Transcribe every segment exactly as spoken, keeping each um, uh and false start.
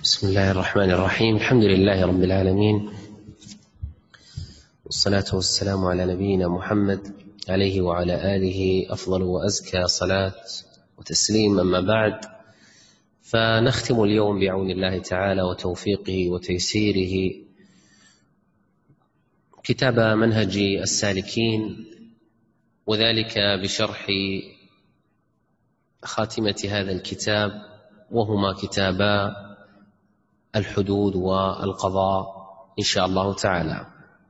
بسم الله الرحمن الرحيم. الحمد لله رب العالمين، والصلاة والسلام على نبينا محمد عليه وعلى آله أفضل وأزكى صلاة وتسليم. أما بعد، فنختم اليوم بعون الله تعالى وتوفيقه وتيسيره كتاب منهج السالكين، وذلك بشرح خاتمة هذا الكتاب، وهما كتابا الحدود والقضاء إن شاء الله تعالى.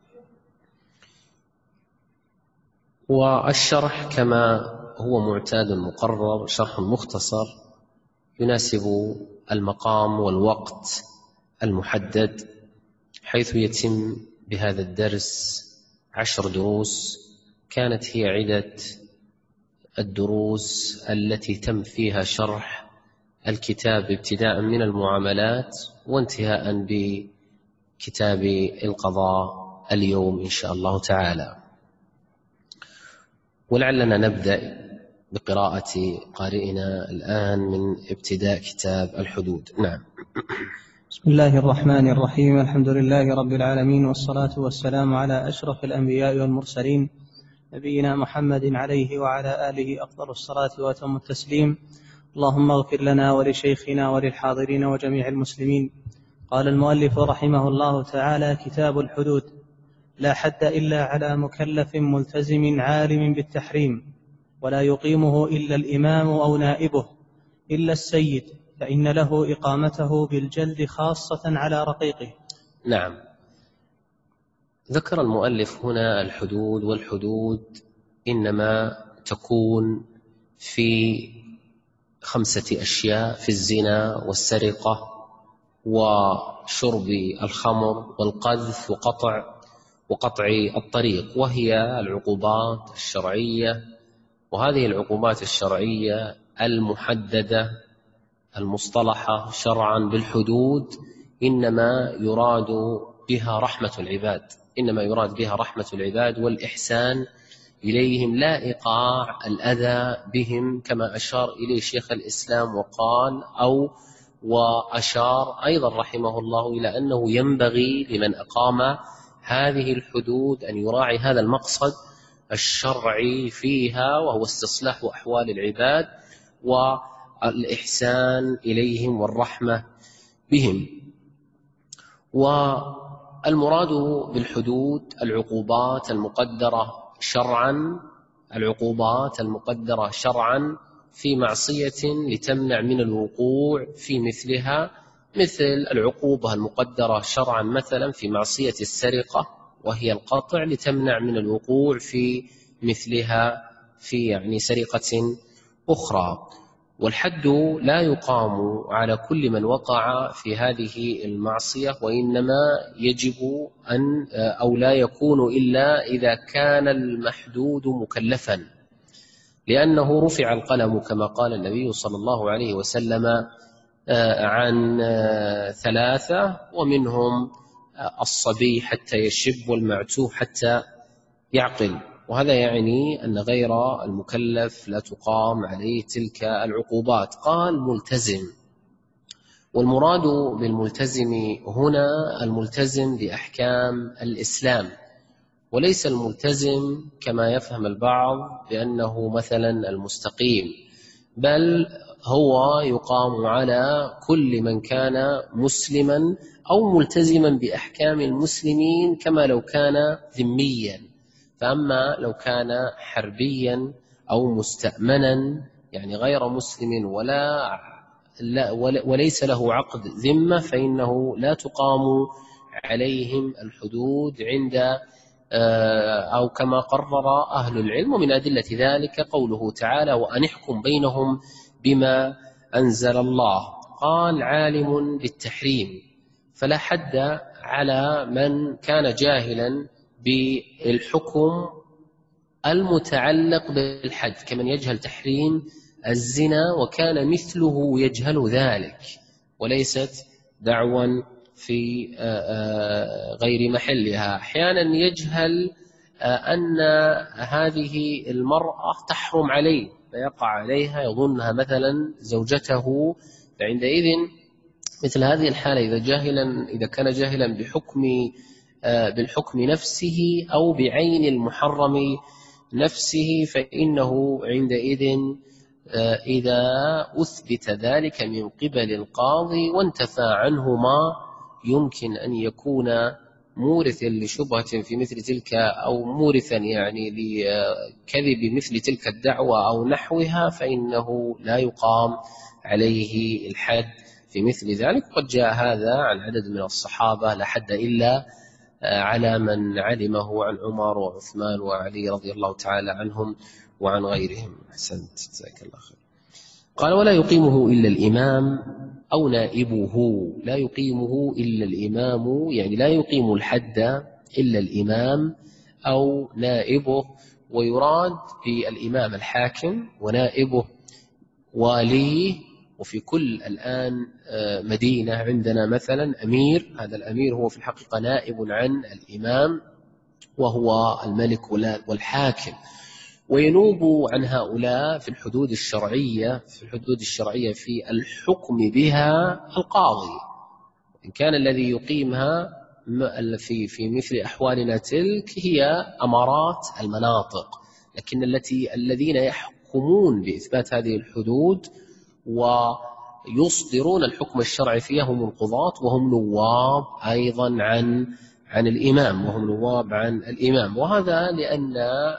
والشرح كما هو معتاد مقرر، شرح مختصر يناسب المقام والوقت المحدد، حيث يتم بهذا الدرس عشر دروس. كانت هي عدة الدروس التي تم فيها شرح الكتاب ابتداء من المعاملات وانتهاء بكتاب القضاء اليوم إن شاء الله تعالى. ولعلنا نبدأ بقراءة قارئنا الآن من ابتداء كتاب الحدود. نعم. بسم الله الرحمن الرحيم. الحمد لله رب العالمين، والصلاة والسلام على أشرف الأنبياء والمرسلين، نبينا محمد عليه وعلى آله أفضل الصلاة وأتم التسليم. اللهم اغفر لنا ولشيخنا وللحاضرين وجميع المسلمين. قال المؤلف رحمه الله تعالى: كتاب الحدود. لا حد إلا على مكلف ملتزم عالم بالتحريم، ولا يقيمه إلا الإمام أو نائبه إلا السيد، فإن له إقامته بالجلد خاصة على رقيقه. نعم. ذكر المؤلف هنا الحدود، والحدود إنما تكون في خمسة أشياء: في الزنا والسرقة وشرب الخمر والقذف وقطع وقطع الطريق، وهي العقوبات الشرعية. وهذه العقوبات الشرعية المحددة المصطلحة شرعا بالحدود إنما يراد بها رحمة العباد، إنما يراد بها رحمة العباد والإحسان إليهم، لا إيقاع الأذى بهم، كما أشار إليه شيخ الإسلام وقال أو وأشار أيضا رحمه الله إلى أنه ينبغي لمن أقام هذه الحدود أن يراعي هذا المقصد الشرعي فيها، وهو استصلاح أحوال العباد والإحسان إليهم والرحمة بهم. والمراد بالحدود العقوبات المقدرة شرعا العقوبات المقدرة شرعا في معصية لتمنع من الوقوع في مثلها، مثل العقوبة المقدرة شرعا مثلا في معصية السرقة، وهي القطع، لتمنع من الوقوع في مثلها في يعني سرقة أخرى. والحد لا يقام على كل من وقع في هذه المعصية، وإنما يجب أن أو لا يكون إلا إذا كان المحدود مكلفا، لأنه رفع القلم كما قال النبي صلى الله عليه وسلم عن ثلاثة، ومنهم الصبي حتى يشب والمعتوه حتى يعقل. وهذا يعني أن غير المكلف لا تقام عليه تلك العقوبات. قال ملتزم، والمراد بالملتزم هنا الملتزم بأحكام الإسلام، وليس الملتزم كما يفهم البعض بأنه مثلا المستقيم، بل هو يقام على كل من كان مسلما أو ملتزما بأحكام المسلمين كما لو كان ذميا. فأما لو كان حربيا أو مستأمنا يعني غير مسلم ولا وليس له عقد ذمة، فإنه لا تقام عليهم الحدود عند أو كما قرر أهل العلم. ومن أدلة ذلك قوله تعالى: وأن احكم بينهم بما أنزل الله. قال عالم بالتحريم، فلا حد على من كان جاهلا بالحكم المتعلق بالحد، كمن يجهل تحريم الزنا وكان مثله يجهل ذلك، وليست دعوا في غير محلها. أحيانا يجهل أن هذه المرأة تحرم عليه فيقع عليها، يظنها مثلا زوجته، فعندئذ مثل هذه الحالة إذا جاهلا إذا كان جاهلا بحكم بالحكم نفسه أو بعين المحرم نفسه، فإنه عندئذ إذا أثبت ذلك من قبل القاضي وانتفى عنه ما يمكن أن يكون مورثا لشبهة في مثل تلك، أو مورثا يعني لكذب مثل تلك الدعوة أو نحوها، فإنه لا يقام عليه الحد في مثل ذلك. قد جاء هذا عن عدد من الصحابة، لا حد إلا على من علمه عن عمر وعثمان وعلي رضي الله تعالى عنهم وعن غيرهم. أحسنت، جزاك الله خير. قال: ولا يقيمه إلا الإمام أو نائبه. لا يقيمه إلا الإمام، يعني لا يقيم الحد إلا الإمام أو نائبه. ويراد بالإمام الحاكم، ونائبه واليه. وفي كل الآن مدينة عندنا مثلا أمير، هذا الأمير هو في الحقيقة نائب عن الإمام وهو الملك والحاكم. وينوب عن هؤلاء في الحدود الشرعية في الحدود الشرعية في الحكم بها القاضي، إن كان الذي يقيمها في في مثل أحوالنا تلك هي أمارات المناطق، لكن التي الذين يحكمون بإثبات هذه الحدود ويصدرون الحكم الشرعي فيها هم القضاة، وهم نواب أيضا عن عن الإمام وهم نواب عن الإمام. وهذا لأن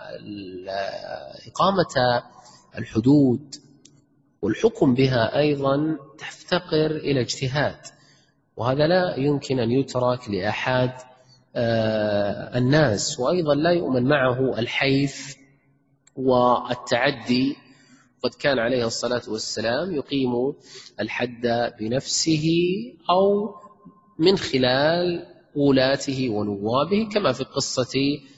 إقامة الحدود والحكم بها أيضا تفتقر إلى اجتهاد، وهذا لا يمكن أن يترك لأحد الناس. وأيضا لا يؤمن معه الحيف والتعدي. قد كان عليه الصلاة والسلام يقيم الحد بنفسه أو من خلال ولاته ونوابه، كما في قصة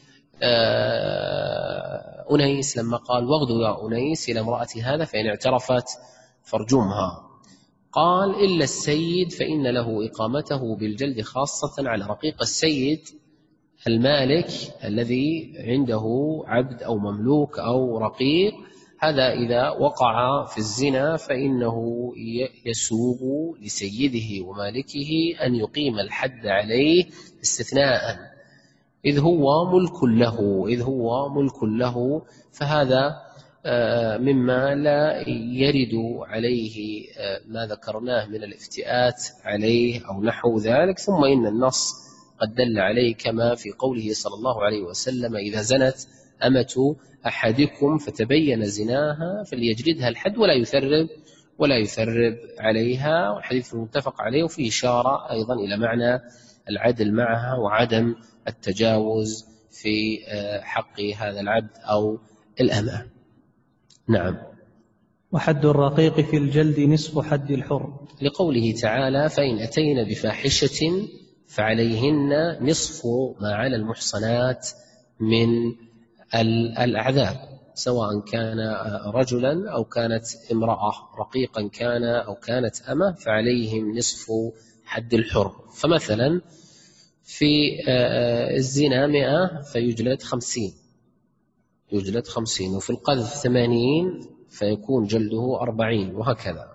أنيس لما قال: واغدوا يا أنيس إلى امرأة هذا فإن اعترفت فارجمها. قال: إلا السيد فإن له إقامته بالجلد، خاصة على رقيق السيد المالك الذي عنده عبد أو مملوك أو رقيق، هذا إذا وقع في الزنا فإنه يسوغ لسيده ومالكه أن يقيم الحد عليه استثناء، إذ هو ملك له إذ هو ملك له فهذا مما لا يرد عليه ما ذكرناه من الافتئات عليه أو نحو ذلك. ثم إن النص قد دل عليه كما في قوله صلى الله عليه وسلم: إذا زنت أمة أحدكم فتبين زناها فليجلدها الحد ولا يثرب ولا يثرب عليها. والحديث متفق عليه، وفيه إشارة أيضا إلى معنى العدل معها وعدم التجاوز في حق هذا العبد أو الأمة. نعم. وحد الرقيق في الجلد نصف حد الحر، لقوله تعالى: فإن أتينا بفاحشة فعليهن نصف ما على المحصنات من الأعذاب، سواء كان رجلا أو كانت امرأة، رقيقا كان أو كانت أمة، فعليهم نصف حد الحر. فمثلا في الزنا مئة فيجلد خمسين يجلد خمسين وفي القذف ثمانين فيكون جلده أربعين، وهكذا.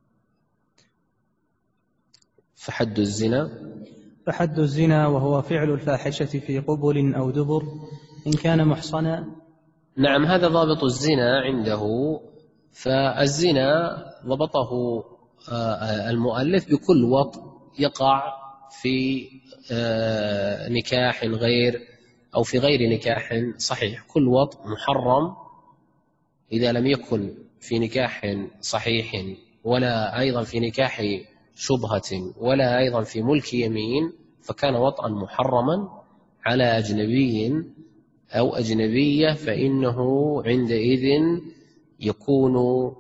فحد الزنا فحد الزنا وهو فعل الفاحشة في قبل أو دبر إن كان محصنا. نعم، هذا ضابط الزنا عنده. فالزنا ضبطه المؤلف بكل وطء يقع في نكاح غير أو في غير نكاح صحيح. كل وطء محرم إذا لم يكن في نكاح صحيح، ولا أيضا في نكاح شبهة، ولا أيضا في ملك يمين، فكان وطئا محرما على أجنبي أو أجنبية، فإنه عندئذ يكون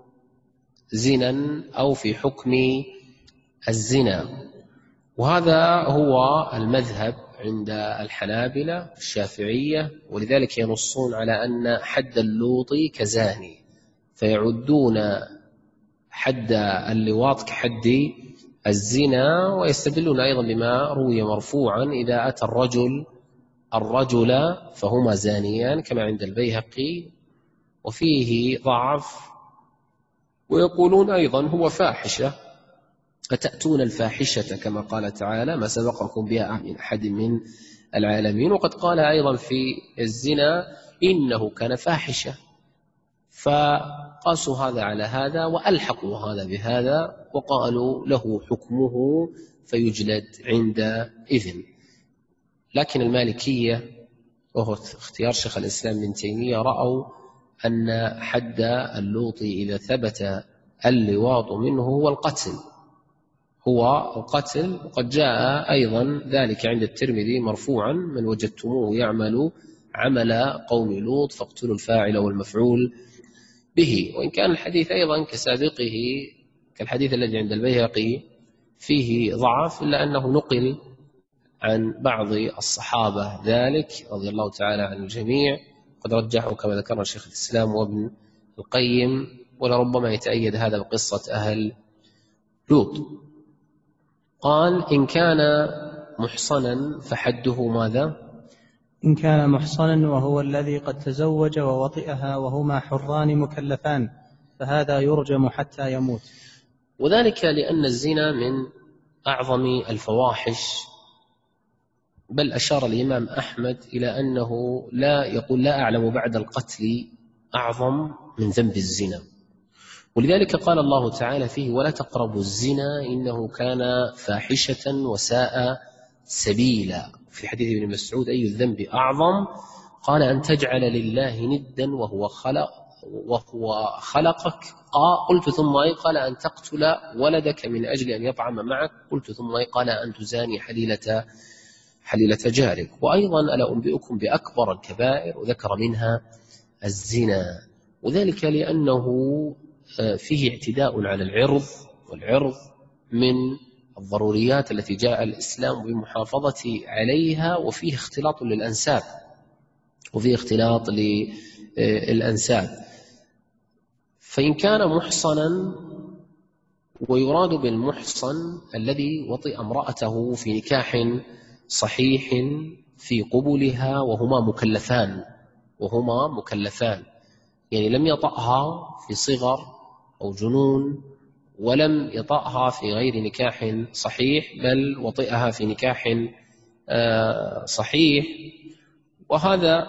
زنا أو في حكم الزنا. وهذا هو المذهب عند الحنابلة الشافعية، ولذلك ينصون على أن حد اللوط كزاني، فيعدون حد اللواط كحد الزنا، ويستدلون أيضا بما روي مرفوعا: إذا أتى الرجل الرجل فهما زانيان، كما عند البيهقي، وفيه ضعف. ويقولون أيضا هو فاحشة أتأتون الفاحشة كما قال تعالى ما سبقكم بها من أحد من العالمين. وقد قال أيضا في الزنا إنه كان فاحشة، فقاسوا هذا على هذا وألحقوا هذا بهذا وقالوا له حكمه فيجلد عند إذن. لكن المالكية وهو اختيار شيخ الإسلام ابن تيمية رأوا أن حد اللوط إذا ثبت اللواط منه هو القتل، هو القتل. وقد جاء أيضا ذلك عند الترمذي مرفوعا من وجدتموه يعمل عمل قوم لوط فاقتلوا الفاعل والمفعول به. وإن كان الحديث أيضا كسابقه كالحديث الذي عند البيهقي فيه ضعف، إلا أنه نقل عن بعض الصحابة ذلك رضي الله تعالى عن الجميع، قد رجحه كما ذكر شيخ الإسلام وابن القيم، ولربما يتأيد هذا بقصة أهل لوط. قال إن كان محصنا فحده ماذا؟ إن كان محصنا وهو الذي قد تزوج ووطئها وهما حران مكلفان فهذا يرجم حتى يموت. وذلك لأن الزنا من أعظم الفواحش، بل أشار الإمام أحمد إلى أنه لا يقول لا أعلم بعد القتل أعظم من ذنب الزنا. ولذلك قال الله تعالى فيه ولا تقربوا الزنا إنه كان فاحشة وساء سبيلا. في حديث ابن مسعود أي الذنب أعظم؟ قال أن تجعل لله ندا وهو خلق وهو خلقك. قلت ثم أي؟ قال أن تقتل ولدك من أجل أن يطعم معك. قلت ثم أي؟ قال أن تزاني حليلة حليلة جارك. وأيضا ألا أنبئكم بأكبر الكبائر وذكر منها الزنا، وذلك لأنه فيه اعتداء على العرض، والعرض من الضروريات التي جاء الإسلام بالمحافظة عليها، وفيه اختلاط للأنساب وفيه اختلاط للأنساب. فإن كان محصنا، ويراد بالمحصن الذي وطئ امرأته في نكاح صحيح في قبلها وهما مكلفان وهما مكلفان يعني لم يطأها في صغر أو جنون، ولم يطأها في غير نكاح صحيح، بل وطئها في نكاح صحيح. وهذا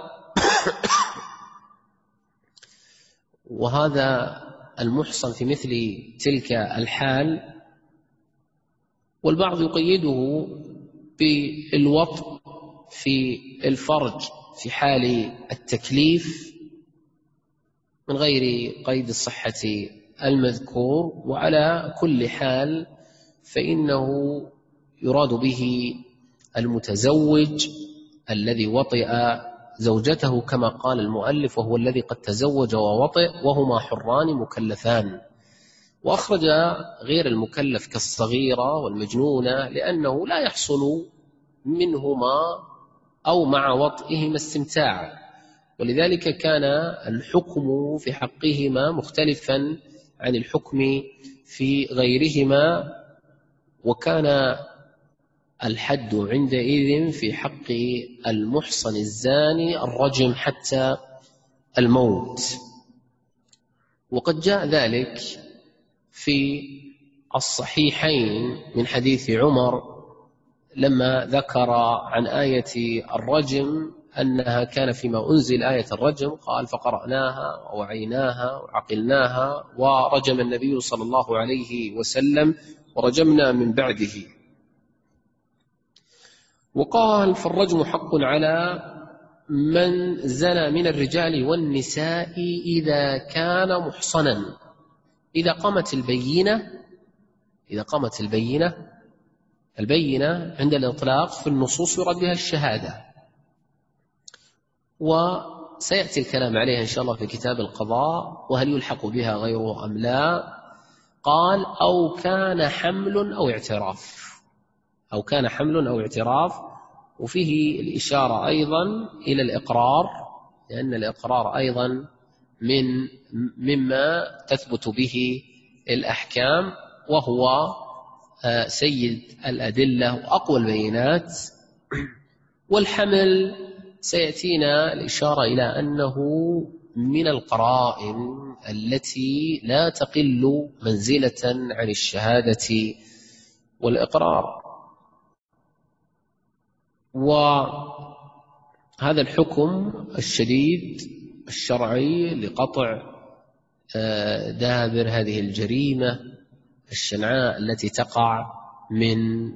وهذا المحصن في مثل تلك الحال. والبعض يقيده بالوطء في الفرج في حال التكليف من غير قيد الصحة المذكور. وعلى كل حال فإنه يراد به المتزوج الذي وطئ زوجته كما قال المؤلف وهو الذي قد تزوج ووطئ وهما حران مكلفان. وأخرج غير المكلف كالصغيرة والمجنونة لأنه لا يحصل منهما أو مع وطئهما استمتاع، ولذلك كان الحكم في حقهما مختلفا عن الحكم في غيرهما. وكان الحد عندئذ في حق المحصن الزاني الرجم حتى الموت. وقد جاء ذلك في الصحيحين من حديث عمر لما ذكر عن آية الرجم أنها كان فيما أنزل آية الرجم قال فقرأناها ووعيناها وعقلناها ورجم النبي صلى الله عليه وسلم ورجمنا من بعده. وقال فالرجم حق على من زنى من الرجال والنساء إذا كان محصنا. إذا قامت البينة إذا قامت البينة البينة عند الإطلاق في النصوص يراد بها الشهادة، وسيأتي الكلام عليها إن شاء الله في كتاب القضاء وهل يلحق بها غيره أم لا. قال أو كان حمل أو اعتراف أو كان حمل أو اعتراف وفيه الإشارة أيضا إلى الإقرار، لأن الإقرار أيضا من مما تثبت به الأحكام، وهو سيد الأدلة وأقوى البينات. والحمل سيأتينا الإشارة إلى أنه من القرائن التي لا تقل منزلة عن الشهادة والإقرار. وهذا الحكم الشديد الشرعي لقطع دابر هذه الجريمة الشنعاء التي تقع من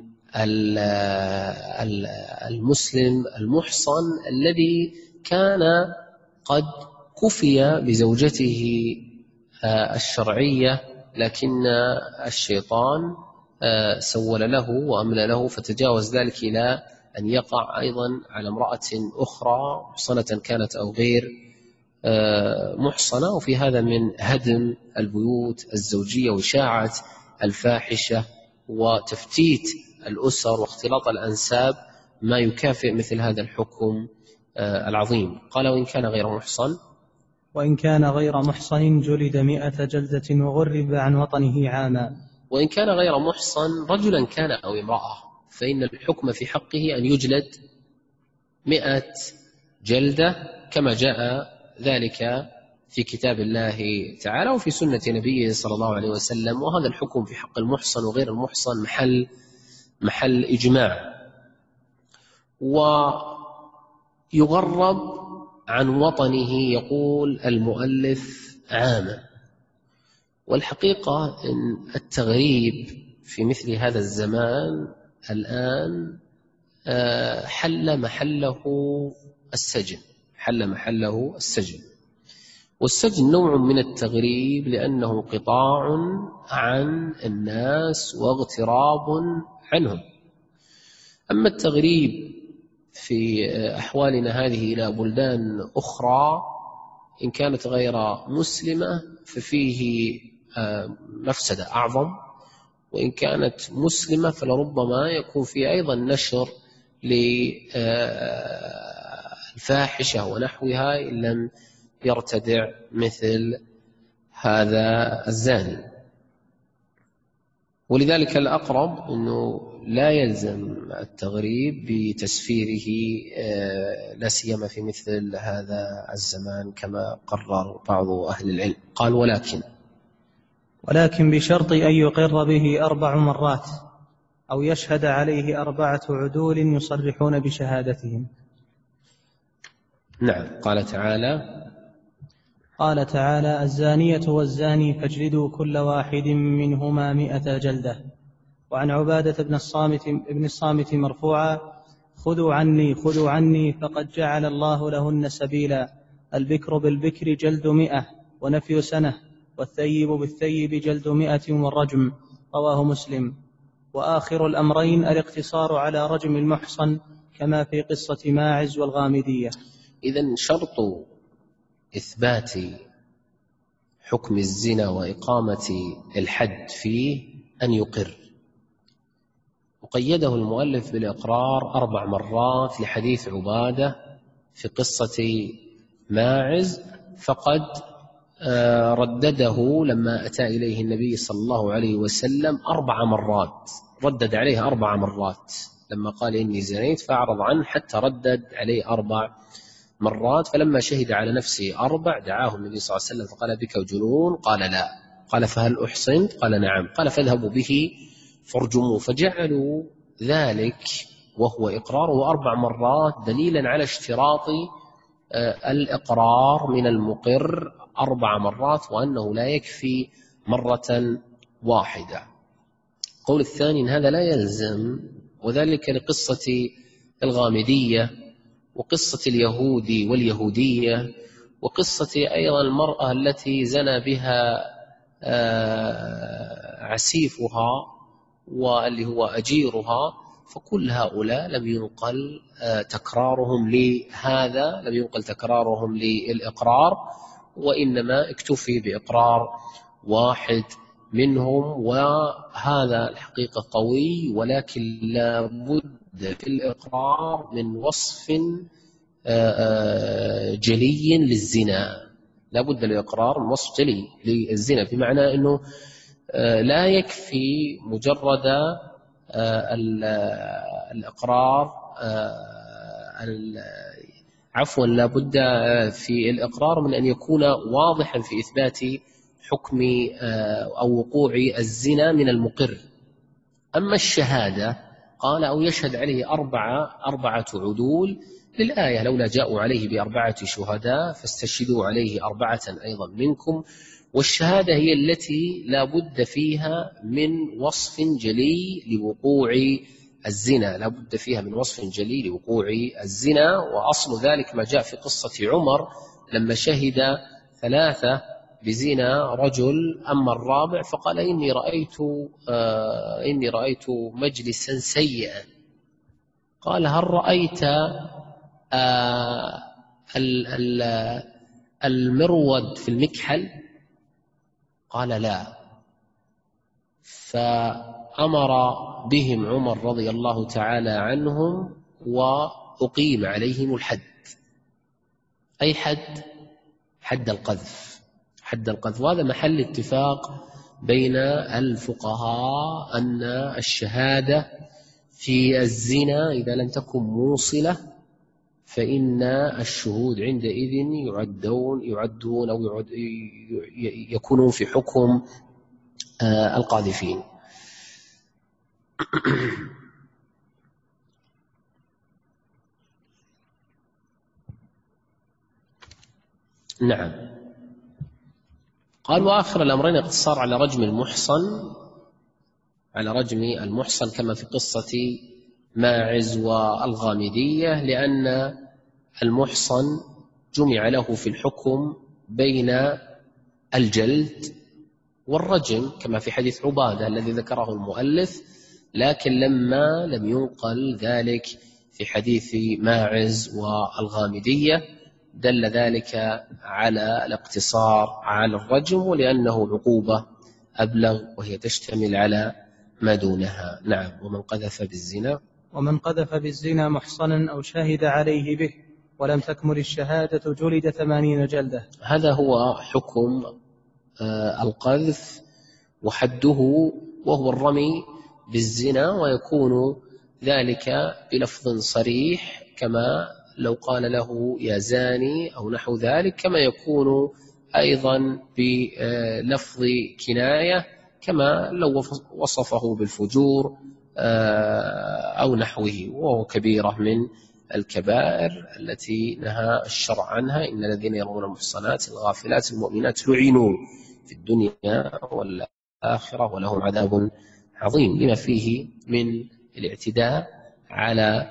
المسلم المحصن الذي كان قد كفي بزوجته الشرعية، لكن الشيطان سول له وأملى له فتجاوز ذلك إلى أن يقع أيضا على امرأة أخرى محصنة كانت أو غير محصنة. وفي هذا من هدم البيوت الزوجية وإشاعة الفاحشة وتفتيت الأسر واختلاط الأنساب ما يكافئ مثل هذا الحكم العظيم. قال وإن كان غير محصن وإن كان غير محصن جلد مئة جلدة وغرب عن وطنه عاما. وإن كان غير محصن رجلا كان أو امرأة فإن الحكم في حقه أن يجلد مئة جلدة كما جاء ذلك في كتاب الله تعالى وفي سنة نبيه صلى الله عليه وسلم. وهذا الحكم في حق المحصن وغير المحصن محل محل إجماع. ويغرب عن وطنه يقول المؤلف عاما. والحقيقة أن التغريب في مثل هذا الزمان الآن حل محله السجن حل محله السجن والسجن نوع من التغريب لأنه انقطاع عن الناس واغتراب عنهم. أما التغريب في أحوالنا هذه إلى بلدان أخرى إن كانت غير مسلمة ففيه مفسدة أعظم، وإن كانت مسلمة فلربما يكون فيه أيضا نشر للفاحشة ونحوها إن لم يرتدع مثل هذا الزاني. ولذلك الأقرب أنه لا يلزم التغريب بتسفيره لا سيما في مثل هذا الزمان كما قرر بعض أهل العلم. قال ولكن ولكن بشرط أن يقر به أربع مرات أو يشهد عليه أربعة عدول يصرحون بشهادتهم. نعم. قال تعالى قال تعالى الزانية والزاني فاجلدوا كل واحد منهما مئة جلدة. وعن عبادة بن الصامت, ابن الصامت مرفوعا خذوا عني خذوا عني فقد جعل الله لهن سبيلا. البكر بالبكر جلد مئة ونفي سنة، والثيب بالثيب جلد مئة والرجم. رواه مسلم. وآخر الأمرين الاقتصار على رجم المحصن كما في قصة ماعز والغامدية. إذن شرط إثبات حكم الزنا وإقامة الحد فيه أن يقر. وقيده المؤلف بالإقرار أربع مرات لحديث عبادة في قصة ماعز، فقد ردده لما أتى إليه النبي صلى الله عليه وسلم أربع مرات، ردد عليه أربع مرات لما قال إني زنيت فأعرض عنه حتى ردد عليه أربع مرات. فلما شهد على نفسه أربع دعاه النبي صلى الله عليه وسلم فقال بك جنون؟ قال لا. قال فهل أحصنت؟ قال نعم. قال فاذهبوا به فارجموه. فجعلوا ذلك وهو إقراره أربع مرات دليلا على اشتراط الإقرار من المقر أربع مرات وأنه لا يكفي مرة واحدة. قول الثاني إن هذا لا يلزم، وذلك لقصة الغامدية وقصة اليهودي واليهودية وقصة أيضا المرأة التي زنى بها عسيفها واللي هو أجيرها. فكل هؤلاء لم ينقل تكرارهم لهذا لم ينقل تكرارهم للإقرار، وإنما اكتفي بإقرار واحد منهم. وهذا الحقيقة قوي، ولكن لا بد في الإقرار من وصف جلي للزنا. لا بد للإقرار من وصف جلي للزنا، بمعنى أنه لا يكفي مجرد الإقرار عفوا لا بد في الإقرار من أن يكون واضحا في إثبات حكم أو وقوع الزنا من المقر. أما الشهادة قال أو يشهد عليه أربعة أربعة عدول للآية لولا جاءوا عليه بأربعة شهداء فاستشهدوا عليه أربعة أيضا منكم. والشهادة هي التي لا بد فيها من وصف جلي لوقوع الزنا، لا بد فيها من وصف جلي لوقوع الزنا. وأصل ذلك ما جاء في قصة عمر لما شهد ثلاثة بزنا رجل، أما الرابع فقال إني رأيت آه إني رأيت مجلسا سيئا. قال هل رأيت آه المرود في المكحل؟ قال لا. فأمر بهم عمر رضي الله تعالى عنهم وأقيم عليهم الحد. أي حد؟ حد القذف. حد القذف، وهذا محل اتفاق بين الفقهاء أن الشهادة في الزنا إذا لم تكن موصلة فإن الشهود عندئذ يعدون يعدون أو يعد يكونون في حكم القاذفين. نعم. قال وآخر الأمرين اقتصار على رجم المحصن على رجم المحصن كما في قصة ماعز والغامدية، لأن المحصن جمع له في الحكم بين الجلد والرجم كما في حديث عبادة الذي ذكره المؤلف، لكن لما لم ينقل ذلك في حديث ماعز والغامدية دل ذلك على الاقتصار على الرجم، ولأنه عقوبة أبلغ وهي تشتمل على ما دونها. نعم. ومن قذف بالزنا ومن قذف بالزنا محصنا أو شهد عليه به ولم تكمل الشهادة جلد ثمانين جلدة. هذا هو حكم القذف وحده، وهو الرمي بالزنا، ويكون ذلك بلفظ صريح كما لو قال له يا زاني أو نحو ذلك، كما يكون أيضا بلفظ كناية كما لو وصفه بالفجور أو نحوه، وهو كبيرة من الكبائر التي نهى الشرع عنها. إن الذين يرمون المحصنات الغافلات المؤمنات لعنوا في الدنيا والآخرة ولهم عذاب عظيم، لما فيه من الاعتداء على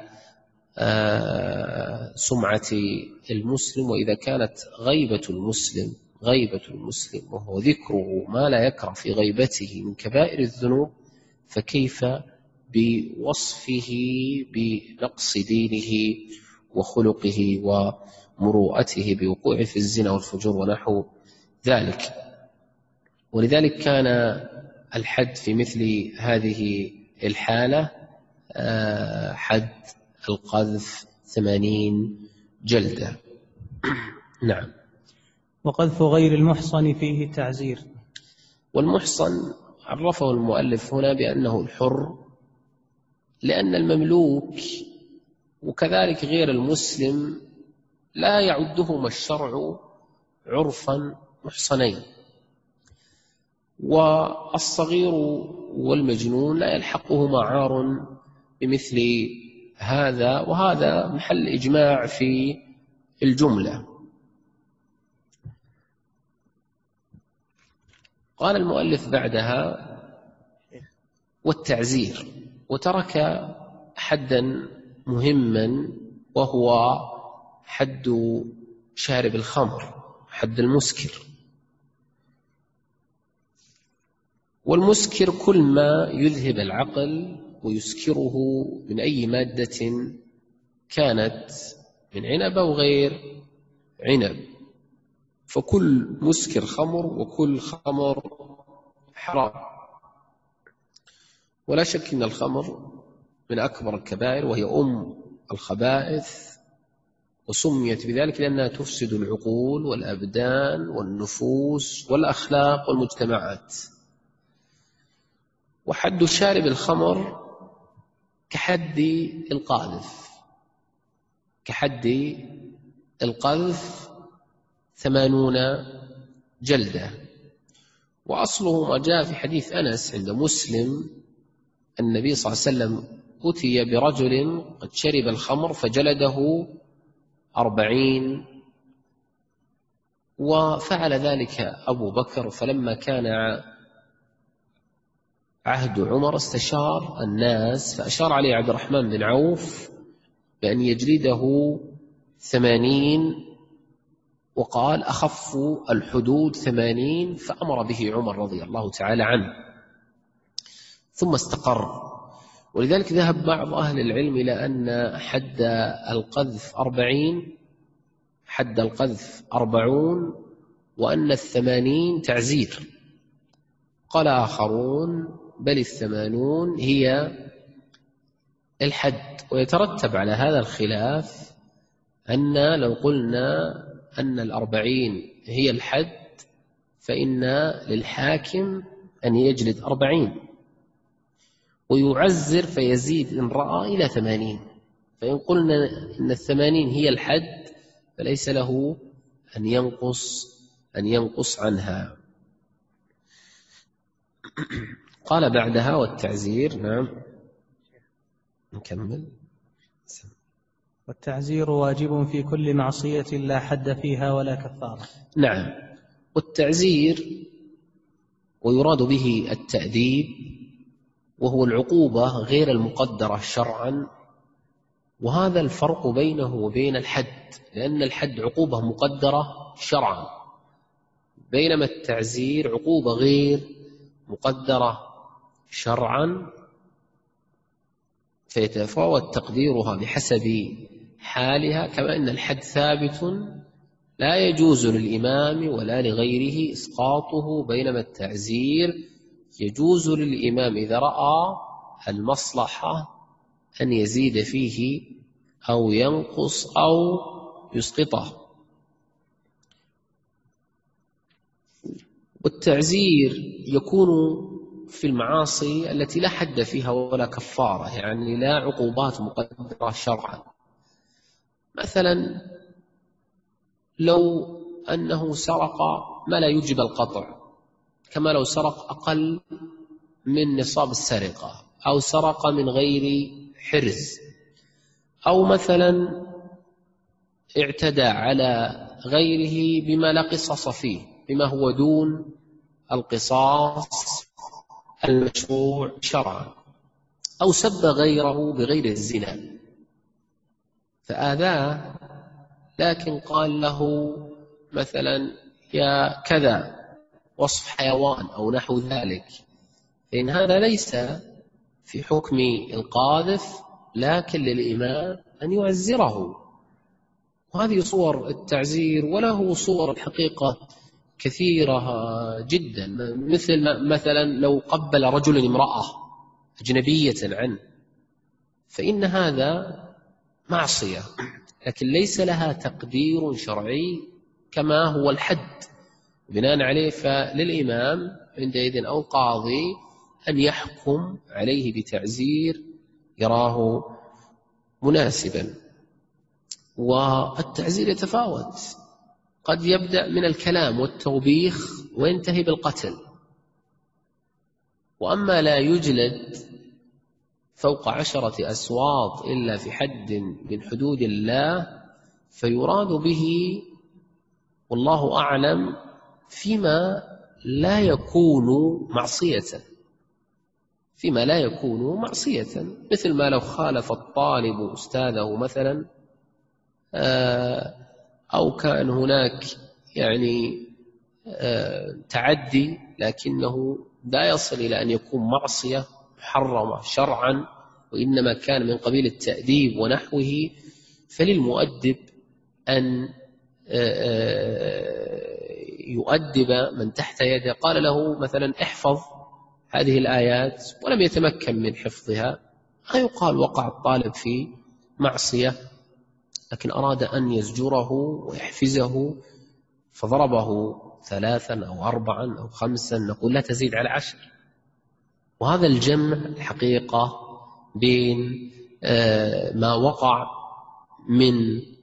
سمعة المسلم. وإذا كانت غيبة المسلم غيبة المسلم وهو ذكره ما لا يكره في غيبته من كبائر الذنوب، فكيف بوصفه بنقص دينه وخلقه ومروءته بوقوع في الزنا والفجور ونحو ذلك. ولذلك كان الحد في مثل هذه الحالة حد القذف ثمانين جلدة. نعم. وقذف غير المحصن فيه التعزير. والمحصن عرفه المؤلف هنا بأنه الحر، لأن المملوك وكذلك غير المسلم لا يعدهما الشرع عرفا محصنين، والصغير والمجنون لا يلحقهما عار بمثل هذا، وهذا محل إجماع في الجملة. قال المؤلف بعدها والتعزير، وترك حدا مهما وهو حد شارب الخمر، حد المسكر. والمسكر كل ما يذهب العقل ويسكره من أي مادة كانت من عنب أو غير عنب، فكل مسكر خمر وكل خمر حرام. ولا شك أن الخمر من أكبر الكبائر وهي أم الخبائث، وسميت بذلك لأنها تفسد العقول والأبدان والنفوس والأخلاق والمجتمعات. وحد شارب الخمر كحد القاذف كحد القذف ثمانون جلدة. وأصله ما جاء في حديث أنس عند مسلم النبي صلى الله عليه وسلم أتي برجل قد شرب الخمر فجلده أربعين، وفعل ذلك أبو بكر، فلما كان عهد عمر استشار الناس فأشار عليه عبد الرحمن بن عوف بأن يجلده ثمانين، وقال أخف الحدود ثمانين، فأمر به عمر رضي الله تعالى عنه ثم استقر. ولذلك ذهب بعض أهل العلم إلى أن حد القذف أربعين، حد القذف أربعون، وأن الثمانين تعزير. قال آخرون بل الثمانون هي الحد. ويترتب على هذا الخلاف أن لو قلنا أن الأربعين هي الحد فإن للحاكم أن يجلد أربعين ويعزر فيزيد إن رأى إلى ثمانين. فإن قلنا إن الثمانين هي الحد فليس له أن ينقص أن ينقص عنها. قال بعدها والتعزير. نعم نكمل. والتعزير واجب في كل معصية لا حد فيها ولا كفارة. نعم، والتعزير ويراد به التأديب، وهو العقوبة غير المقدرة شرعا، وهذا الفرق بينه وبين الحد، لأن الحد عقوبة مقدرة شرعا، بينما التعزير عقوبة غير مقدرة شرعا، فيتفاوت تقديرها بحسب حالها. كما أن الحد ثابت لا يجوز للإمام ولا لغيره إسقاطه، بينما التعزير يجوز للإمام إذا رأى المصلحة أن يزيد فيه أو ينقص أو يسقطه. والتعزير يكون في المعاصي التي لا حد فيها ولا كفارة، يعني لا عقوبات مقدرة شرعا. مثلا لو أنه سرق ما لا يوجب القطع، كما لو سرق أقل من نصاب السرقة، أو سرق من غير حرز، أو مثلا اعتدى على غيره بما لا قصاص فيه، بما هو دون القصاص المشروع شرعا، أو سب غيره بغير الزنا فآذاه، لكن قال له مثلا يا كذا وصف حيوان أو نحو ذلك، فإن هذا ليس في حكم القاذف، لكن للإمام أن يعزره. وهذه صور التعزير، وله صور الحقيقة كثيرة جدا، مثل مثلا لو قبل رجل امرأة أجنبية عنه فإن هذا معصية، لكن ليس لها تقدير شرعي كما هو الحد. بناء عليه فللإمام عندئذ أو القاضي أن يحكم عليه بتعزير يراه مناسبا. والتعزير يتفاوت، قد يبدأ من الكلام والتوبيخ وينتهي بالقتل. وأما لا يجلد فوق عشرة أسواط إلا في حد من حدود الله فيراد به والله أعلم فيما لا يكون معصية، فيما لا يكون معصية، مثل ما لو خالف الطالب أستاذه مثلا، أو كان هناك يعني تعدي لكنه لا يصل إلى أن يكون معصية محرمة شرعا، وإنما كان من قبيل التأديب ونحوه، فللمؤدب أن يؤدب من تحت يده. قال له مثلا احفظ هذه الآيات ولم يتمكن من حفظها، لا يقال وقع الطالب في معصية، لكن أراد أن يزجره ويحفزه فضربه ثلاثا أو أربعا أو خمسا، نقول لا تزيد على عشر. وهذا الجمع الحقيقة بين ما وقع من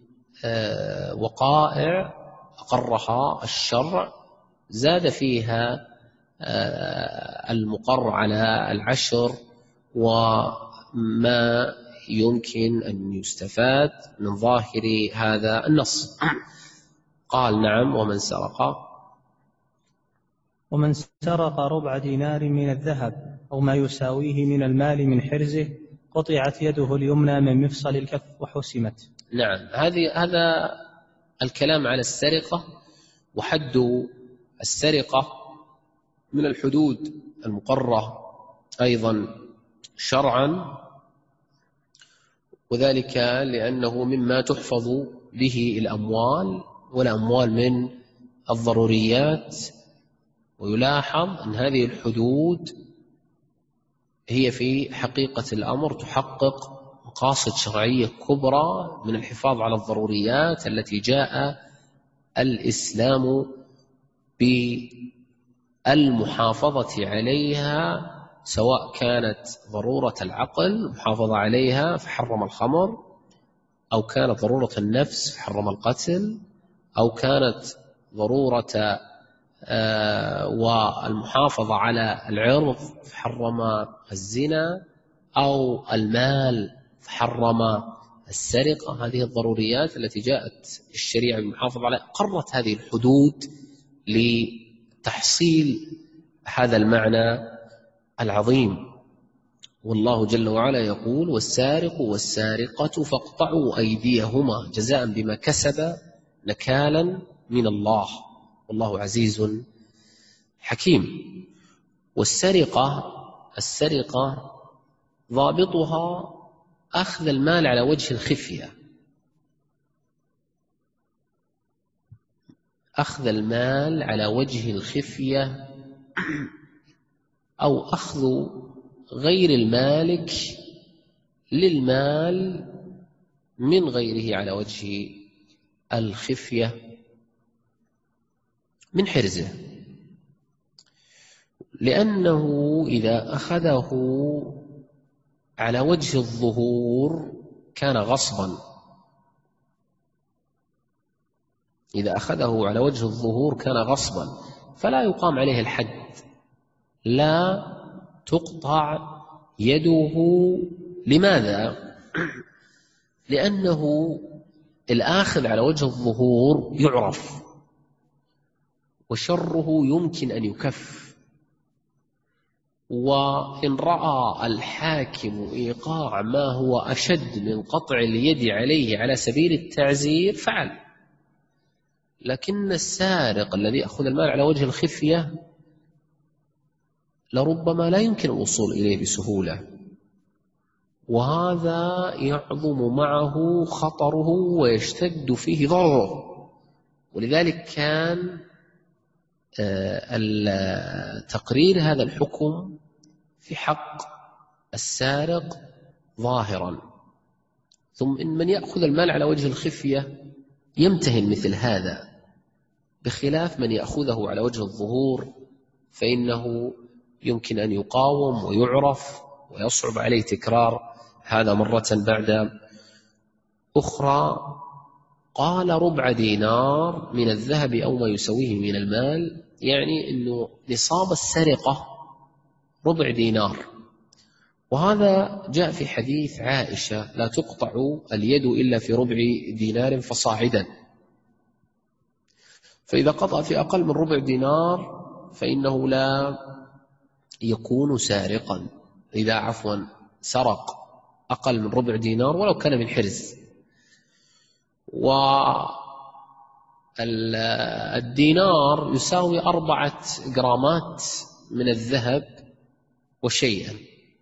وقائع أقرها الشرع زاد فيها المقر على العشر، وما يمكن أن يستفاد من ظاهر هذا النص. قال نعم ومن سرق ومن سرق ربع دينار من الذهب أو ما يساويه من المال من حرزه قطعت يده اليمنى من مفصل الكف وحسمت. نعم، هذه هذا الكلام على السرقة، وحد السرقة من الحدود المقررة أيضا شرعا، وذلك لأنه مما تحفظ به الأموال، والأموال من الضروريات. ويلاحظ أن هذه الحدود هي في حقيقة الأمر تحقق مقاصد شرعية كبرى من الحفاظ على الضروريات التي جاء الإسلام بالمحافظة عليها، سواء كانت ضرورة العقل محافظة عليها فحرم الخمر، أو كانت ضرورة النفس فحرم القتل، أو كانت ضرورة آه والمحافظة على العرض فحرم الزنا، أو المال فحرم السرقة. هذه الضروريات التي جاءت الشريعة بالمحافظة عليها قررت هذه الحدود لتحصيل هذا المعنى العظيم. والله جل وعلا يقول: والسارق والسارقة فاقطعوا أيديهما جزاء بما كسب نكالا من الله والله عزيز حكيم. والسرقة السرقة ضابطها أخذ المال على وجه الخفية، أخذ المال على وجه الخفية، أو أخذ غير المالك للمال من غيره على وجه الخفية من حرزه، لأنه إذا أخذه على وجه الظهور كان غصبا. إذا أخذه على وجه الظهور كان غصبا، فلا يقام عليه الحد، لا تقطع يده. لماذا؟ لأنه الآخذ على وجه الظهور يعرف، وشره يمكن أن يكف. وإن رأى الحاكم إيقاع ما هو أشد من قطع اليد عليه على سبيل التعزير فعل. لكن السارق الذي يأخذ المال على وجه الخفية لربما لا يمكن الوصول إليه بسهولة، وهذا يعظم معه خطره ويشتد فيه ضرره. ولذلك كان تقرير هذا الحكم في حق السارق ظاهرا. ثم إن من يأخذ المال على وجه الخفية يمتهن مثل هذا، بخلاف من يأخذه على وجه الظهور فإنه يمكن أن يقاوم ويعرف ويصعب عليه تكرار هذا مرة بعد أخرى. قال ربع دينار من الذهب أو ما يسويه من المال، يعني أنه نصاب السرقة ربع دينار. وهذا جاء في حديث عائشة: لا تقطع اليد إلا في ربع دينار فصاعدا. فإذا قطع في أقل من ربع دينار فإنه لا يكون سارقا، إذا عفوا سرق أقل من ربع دينار ولو كان من حرز. والدينار يساوي أربعة جرامات من الذهب وشيئا.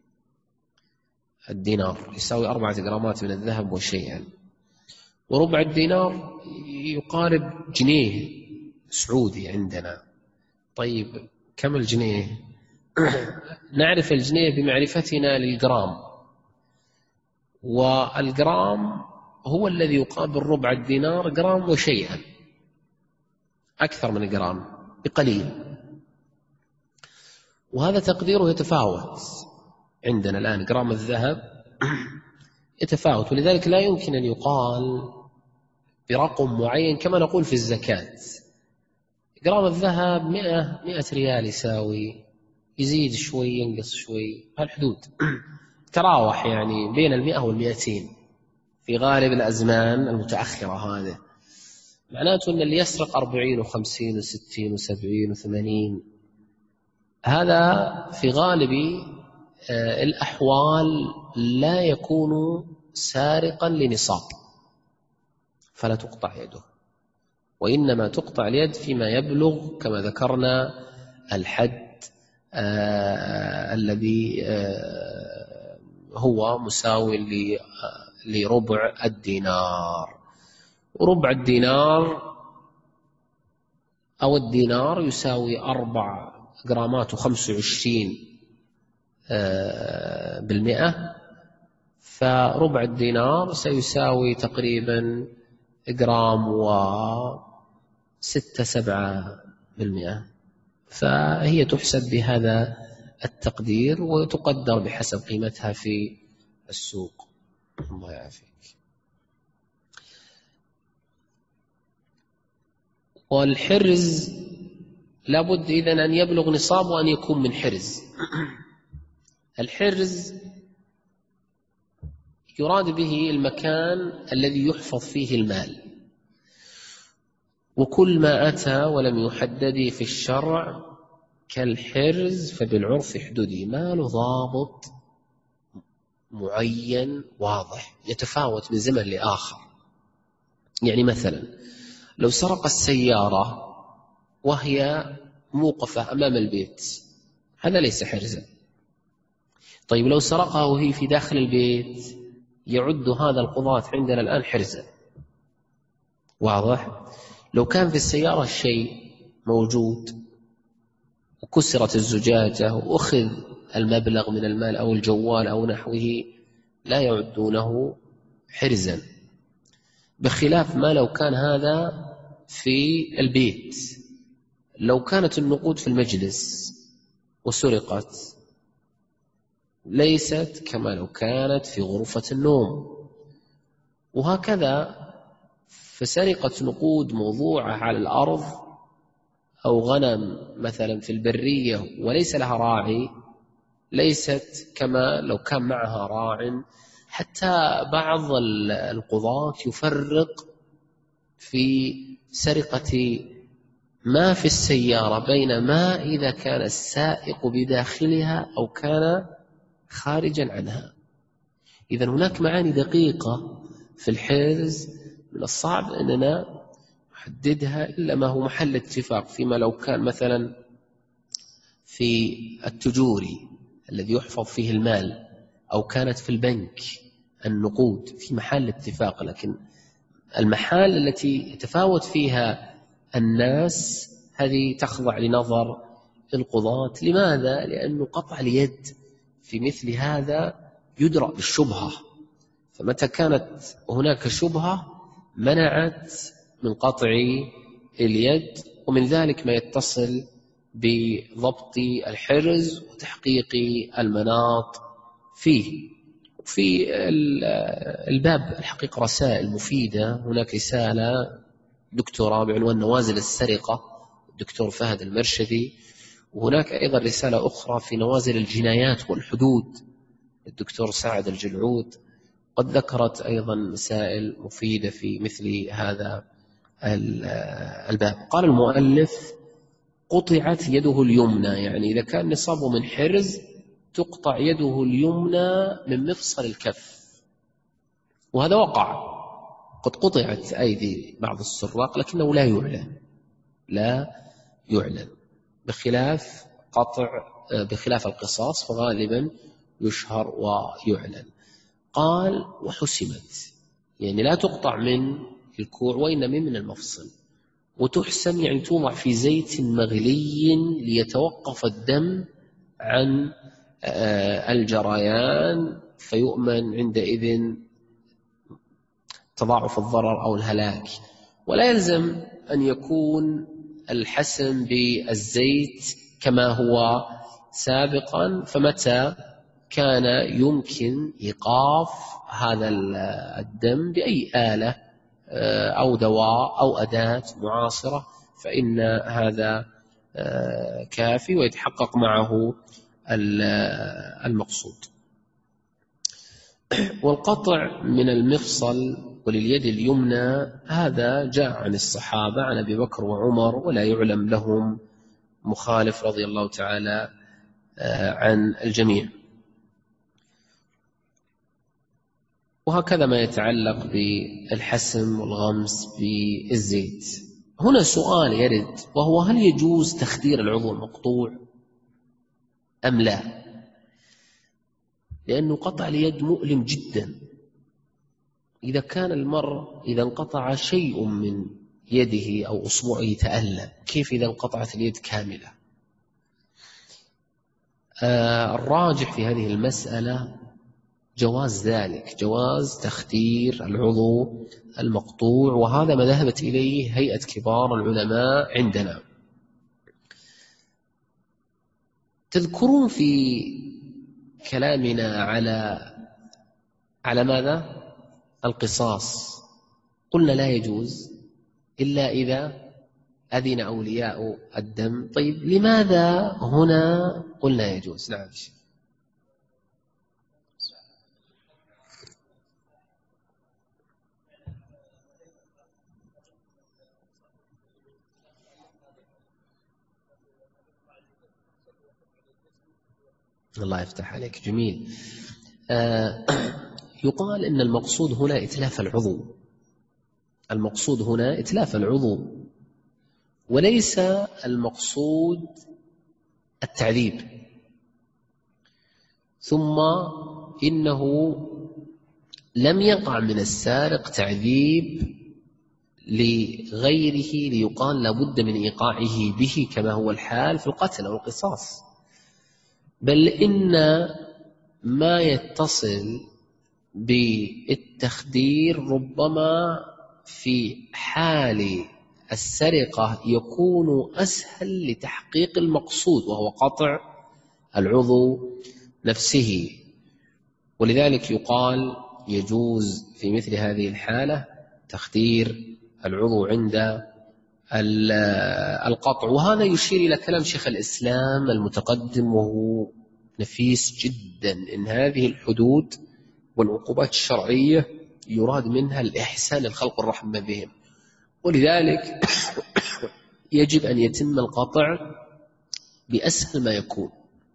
الدينار يساوي أربعة جرامات من الذهب وشيئا، وربع الدينار يقارب جنيه سعودي عندنا. طيب كم الجنيه؟ نعرف الجنيه بمعرفتنا للجرام، والجرام هو الذي يقابل ربع الدينار جرام وشيئا، أكثر من جرام بقليل. وهذا تقديره يتفاوت عندنا الآن. جرام الذهب يتفاوت، ولذلك لا يمكن أن يقال برقم معين كما نقول في الزكاة. جرام الذهب مئة مئة ريال يساوي يزيد شوي ينقص شوي، هالحدود تراوح يعني بين المئة والمئتين في غالب الأزمان المتأخرة. هذا معناته أن اللي يسرق أربعين وخمسين وستين وسبعين وثمانين هذا في غالب الأحوال لا يكون سارقا لنصاب فلا تقطع يده، وإنما تقطع اليد فيما يبلغ كما ذكرنا الحد آه الذي آه هو مساوي لربع الدينار. وربع الدينار أو الدينار يساوي أربع جرامات وخمس وعشرين آه بالمئة، فربع الدينار سيساوي تقريبا جرام وستة سبعة بالمئة، فهي تحسب بهذا التقدير وتقدر بحسب قيمتها في السوق. الله يعافيك. والحرز لابد إذن أن يبلغ نصاب وأن يكون من حرز. الحرز يراد به المكان الذي يحفظ فيه المال، وكل ما أتى ولم يحدد في الشرع كالحرز فبالعرف حدودي، ما له ضابط معين واضح يتفاوت من زمن لآخر. يعني مثلا لو سرق السيارة وهي موقفة أمام البيت هذا ليس حرزا. طيب لو سرقها وهي في داخل البيت يعد هذا القضاة عندنا الآن حرزا. واضح؟ لو كان في السيارة شيء موجود وكسرت الزجاجة وأخذ المبلغ من المال أو الجوال أو نحوه لا يعدونه حرزا، بخلاف ما لو كان هذا في البيت. لو كانت النقود في المجلس وسرقت ليست كما لو كانت في غرفة النوم، وهكذا. فسرقة نقود موضوعة على الأرض أو غنم مثلا في البرية وليس لها راعي ليست كما لو كان معها راع. حتى بعض القضاة يفرق في سرقة ما في السيارة بين ما إذا كان السائق بداخلها أو كان خارجا عنها. إذن هناك معاني دقيقة في الحرز من الصعب أننا نحددها إلا ما هو محل اتفاق. فيما لو كان مثلا في التجوري الذي يحفظ فيه المال أو كانت في البنك النقود في محل اتفاق، لكن المحال التي يتفاوت فيها الناس هذه تخضع لنظر القضاة. لماذا؟ لأن قطع اليد في مثل هذا يدرأ بالشبهة، فمتى كانت هناك شبهة منعت من قطع اليد، ومن ذلك ما يتصل بضبط الحرز وتحقيق المناط فيه. في الباب الحقيقة رسائل مفيدة. هناك رسالة دكتوراه بعنوان نوازل السرقة الدكتور فهد المرشدي، وهناك أيضا رسالة أخرى في نوازل الجنايات والحدود الدكتور سعد الجلعود، قد ذكرت أيضا مسائل مفيدة في مثل هذا الباب. قال المؤلف: قطعت يده اليمنى، يعني إذا كان نصابه من حرز تقطع يده اليمنى من مفصل الكف. وهذا وقع، قد قطعت أيدي بعض السراق لكنه لا يعلن لا يعلن بخلاف قطع بخلاف القصاص فغالبا يشهر ويعلن. قال: وحسمت، يعني لا تقطع من الكوع وإنما من المفصل، وتحسم يعني توضع في زيت مغلي ليتوقف الدم عن الجريان، فيؤمن عندئذ تضاعف الضرر أو الهلاك. ولا يلزم أن يكون الحسم بالزيت كما هو سابقا، فمتى كان يمكن إيقاف هذا الدم بأي آلة أو دواء أو أداة معاصرة فإن هذا كافي ويتحقق معه المقصود. والقطع من المفصل ولليد اليمنى هذا جاء عن الصحابة عن أبي بكر وعمر، ولا يعلم لهم مخالف رضي الله تعالى عن الجميع. وهكذا ما يتعلق بالحسم والغمس بالزيت. هنا سؤال يرد، وهو هل يجوز تخدير العضو المقطوع أم لا؟ لأنه قطع اليد مؤلم جدا. إذا كان المرء إذا انقطع شيء من يده أو أصبعه تألم، كيف إذا انقطعت اليد كاملة؟ آه الراجح في هذه المسألة جواز ذلك، جواز تخدير العضو المقطوع، وهذا ما ذهبت إليه هيئة كبار العلماء عندنا. تذكرون في كلامنا على على ماذا؟ القصاص، قلنا لا يجوز إلا إذا أذن أولياء الدم. طيب لماذا هنا قلنا يجوز؟ نعم. الله يفتح عليك، جميل. آه يقال إن المقصود هنا إتلاف العضو، المقصود هنا إتلاف العضو، وليس المقصود التعذيب. ثم إنه لم يقع من السارق تعذيب لغيره ليقال لابد من إيقاعه به كما هو الحال في القتل أو القصاص، بل إن ما يتصل بالتخدير ربما في حال السرقة يكون أسهل لتحقيق المقصود وهو قطع العضو نفسه. ولذلك يقال يجوز في مثل هذه الحالة تخدير العضو عند القطع. وهذا يشير إلى كلام شيخ الإسلام المتقدم وهو نفيس جدا، إن هذه الحدود والعقوبات الشرعية يراد منها الإحسان للخلق والرحمة بهم، ولذلك يجب أن يتم القطع بأسهل ما يكون،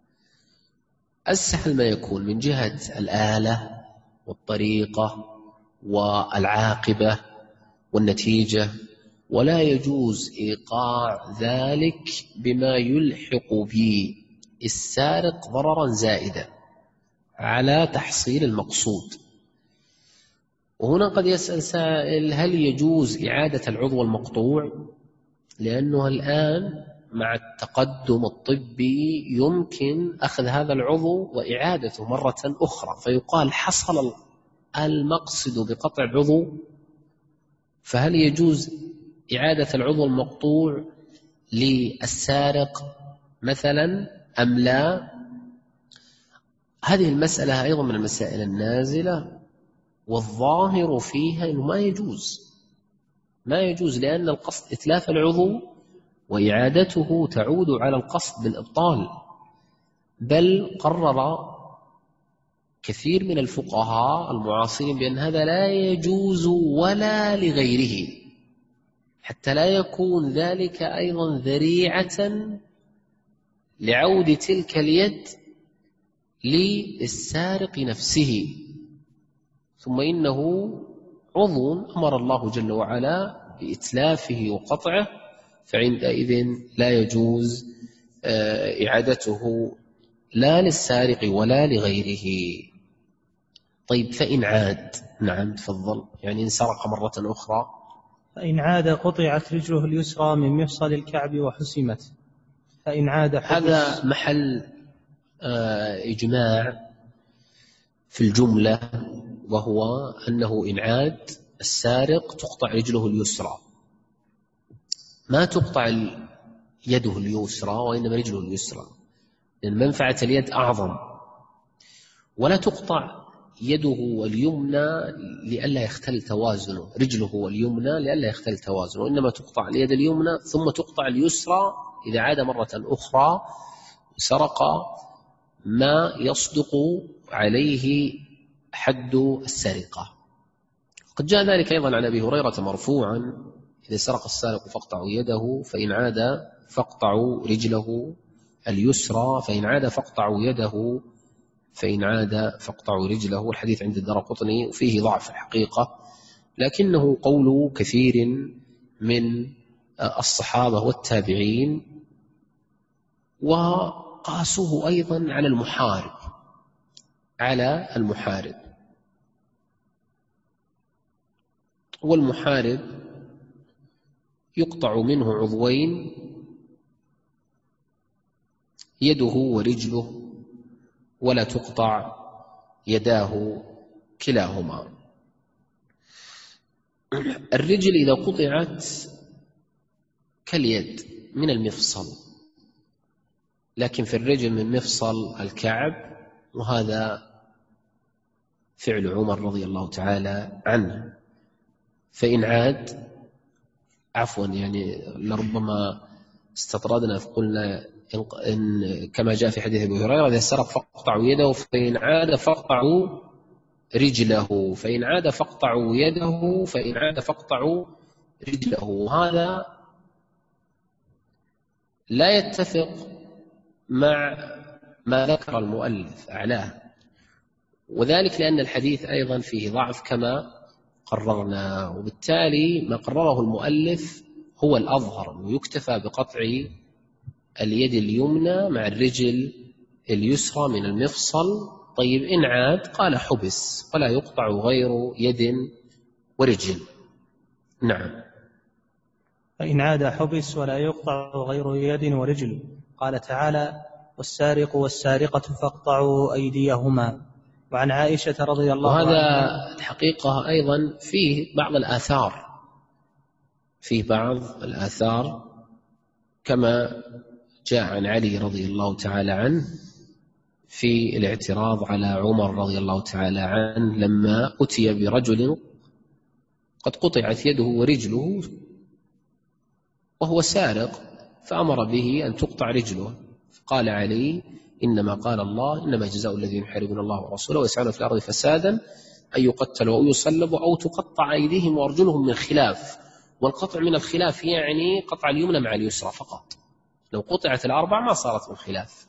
أسهل ما يكون من جهة الآلة والطريقة والعاقبة والنتيجة، ولا يجوز إيقاع ذلك بما يلحق بالسارق ضررا زائدا على تحصيل المقصود. وهنا قد يسأل سائل هل يجوز إعادة العضو المقطوع؟ لأنه الآن مع التقدم الطبي يمكن أخذ هذا العضو وإعادته مرة أخرى، فيقال حصل المقصد بقطع العضو، فهل يجوز إعادة العضو المقطوع للسارق مثلا أم لا؟ هذه المسألة أيضا من المسائل النازلة، والظاهر فيها أنه ما يجوز، ما يجوز لأن القصد إتلاف العضو وإعادته تعود على القصد بالإبطال. بل قرر كثير من الفقهاء المعاصرين بأن هذا لا يجوز ولا لغيره، حتى لا يكون ذلك أيضا ذريعة لعود تلك اليد للسارق نفسه. ثم إنه عضو أمر الله جل وعلا بإتلافه وقطعه، فعندئذ لا يجوز إعادته لا للسارق ولا لغيره. طيب فإن عاد، نعم تفضل، يعني إن سرق مرة أخرى، فإن عاد قطعت رجله اليسرى من مفصل الكعب وحسمت. فإن عاد هذا محل إجماع في الجملة، وهو أنه إن عاد السارق تقطع رجله اليسرى، ما تقطع يده اليسرى وإنما رجله اليسرى، لأن منفعة اليد أعظم. ولا تقطع يده اليمنى لئلا يختل توازنه، رجله اليمنى لئلا يختل توازنه، وإنما تقطع اليد اليمنى ثم تقطع اليسرى إذا عاد مرة أخرى سرق ما يصدق عليه حد السرقة. قد جاء ذلك أيضا عن أبي هريرة مرفوعا: إذا سرق السارق فاقطعوا يده، فإن عاد فاقطعوا رجله اليسرى، فإن عاد فاقطعوا يده، فإن عاد فاقطعوا رجله. الحديث عند الدارقطني وفيه ضعف الحقيقة، لكنه قول كثير من الصحابة والتابعين، وقاسوه أيضا على المحارب على المحارب والمحارب يقطع منه عضوين: يده ورجله، ولا تقطع يداه كلاهما. الرجل إذا قطعت كاليد من المفصل، لكن في الرجل من مفصل الكعب، وهذا فعل عمر رضي الله تعالى عنه. فإن عاد عفوا يعني لربما استطردنا فقلنا إن كما جاء في حديث أبي هريرة: إذا سرق فاقطعوا يده، فإن عاد فاقطعوا رجله، فإن عاد فاقطعوا يده، فإن عاد فاقطعوا رجله. هذا لا يتفق مع ما ذكر المؤلف أعلاه، وذلك لأن الحديث أيضا فيه ضعف كما قررنا، وبالتالي ما قرره المؤلف هو الأظهر، ويكتفى بقطع اليد اليمنى مع الرجل اليسرى من المفصل. طيب إن عاد قال حبس ولا يقطع غير يد ورجل. نعم. فإن عاد حبس ولا يقطع غير يد ورجل. قال تعالى: والسارق والسارقة فاقطعوا أيديهما. وعن عائشة رضي الله عنها. وهذا الحقيقة أيضا فيه بعض الآثار فيه بعض الآثار كما جاء عن علي رضي الله تعالى عنه في الاعتراض على عمر رضي الله تعالى عنه لما أتي برجل قد قطعت يده ورجله وهو سارق، فأمر به أن تقطع رجله. قال علي: إنما قال الله: إنما جزاء الذين يحاربون الله ورسوله ويسعون في الأرض فسادا أن يقتلوا أو يصلبوا أو تقطع أيديهم وأرجلهم من خلاف. والقطع من الخلاف يعني قطع اليمنى مع اليسرى فقط، لو قطعت الأربع ما صارت من خلاف.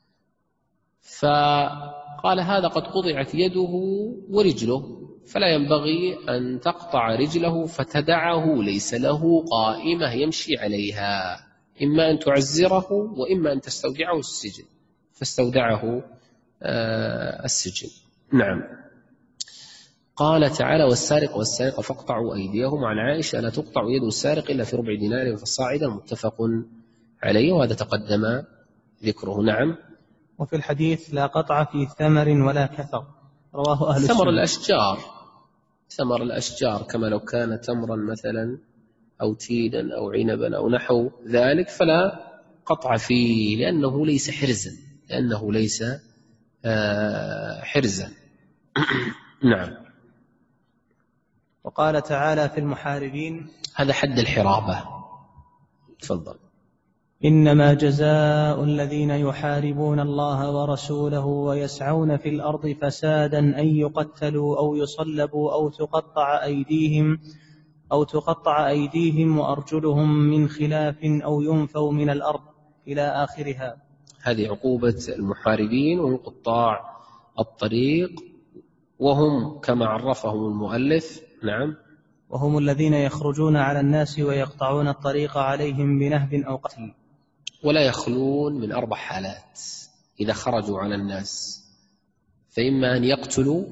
فقال: هذا قد قطعت يده ورجله، فلا ينبغي أن تقطع رجله فتدعه ليس له قائمة يمشي عليها، إما أن تعزره وإما أن تستودعه السجن. فاستودعه السجن. نعم. قال تعالى: والسارق والسارقة فاقطعوا أيديهم. عن عائشة: لا تقطع يد السارق إلا في ربع دينار فصاعدا. متفق عليه، وهذا تقدم ذكره. نعم. وفي الحديث: لا قطع في ثمر ولا كثر. رواه أهل السنة. ثمر الأشجار ثمر الأشجار كما لو كان تمرا مثلا أو تيدا أو عنبا أو نحو ذلك فلا قطع فيه، لأنه ليس حرزا لأنه ليس حرزا. نعم. وقال تعالى في المحاربين: هذا حد الحرابة. تفضل. إنما جزاء الذين يحاربون الله ورسوله ويسعون في الأرض فسادا أن يقتلوا أو يصلبوا أو تقطع أيديهم أو تقطع أيديهم وأرجلهم من خلاف أو ينفوا من الأرض إلى آخرها. هذه عقوبة المحاربين وقطاع الطريق، وهم كما عرفهم المؤلف. نعم. وهم الذين يخرجون على الناس ويقطعون الطريق عليهم بنهب أو قتل. ولا يخلون من أربع حالات إذا خرجوا على الناس: فإما أن يقتلوا،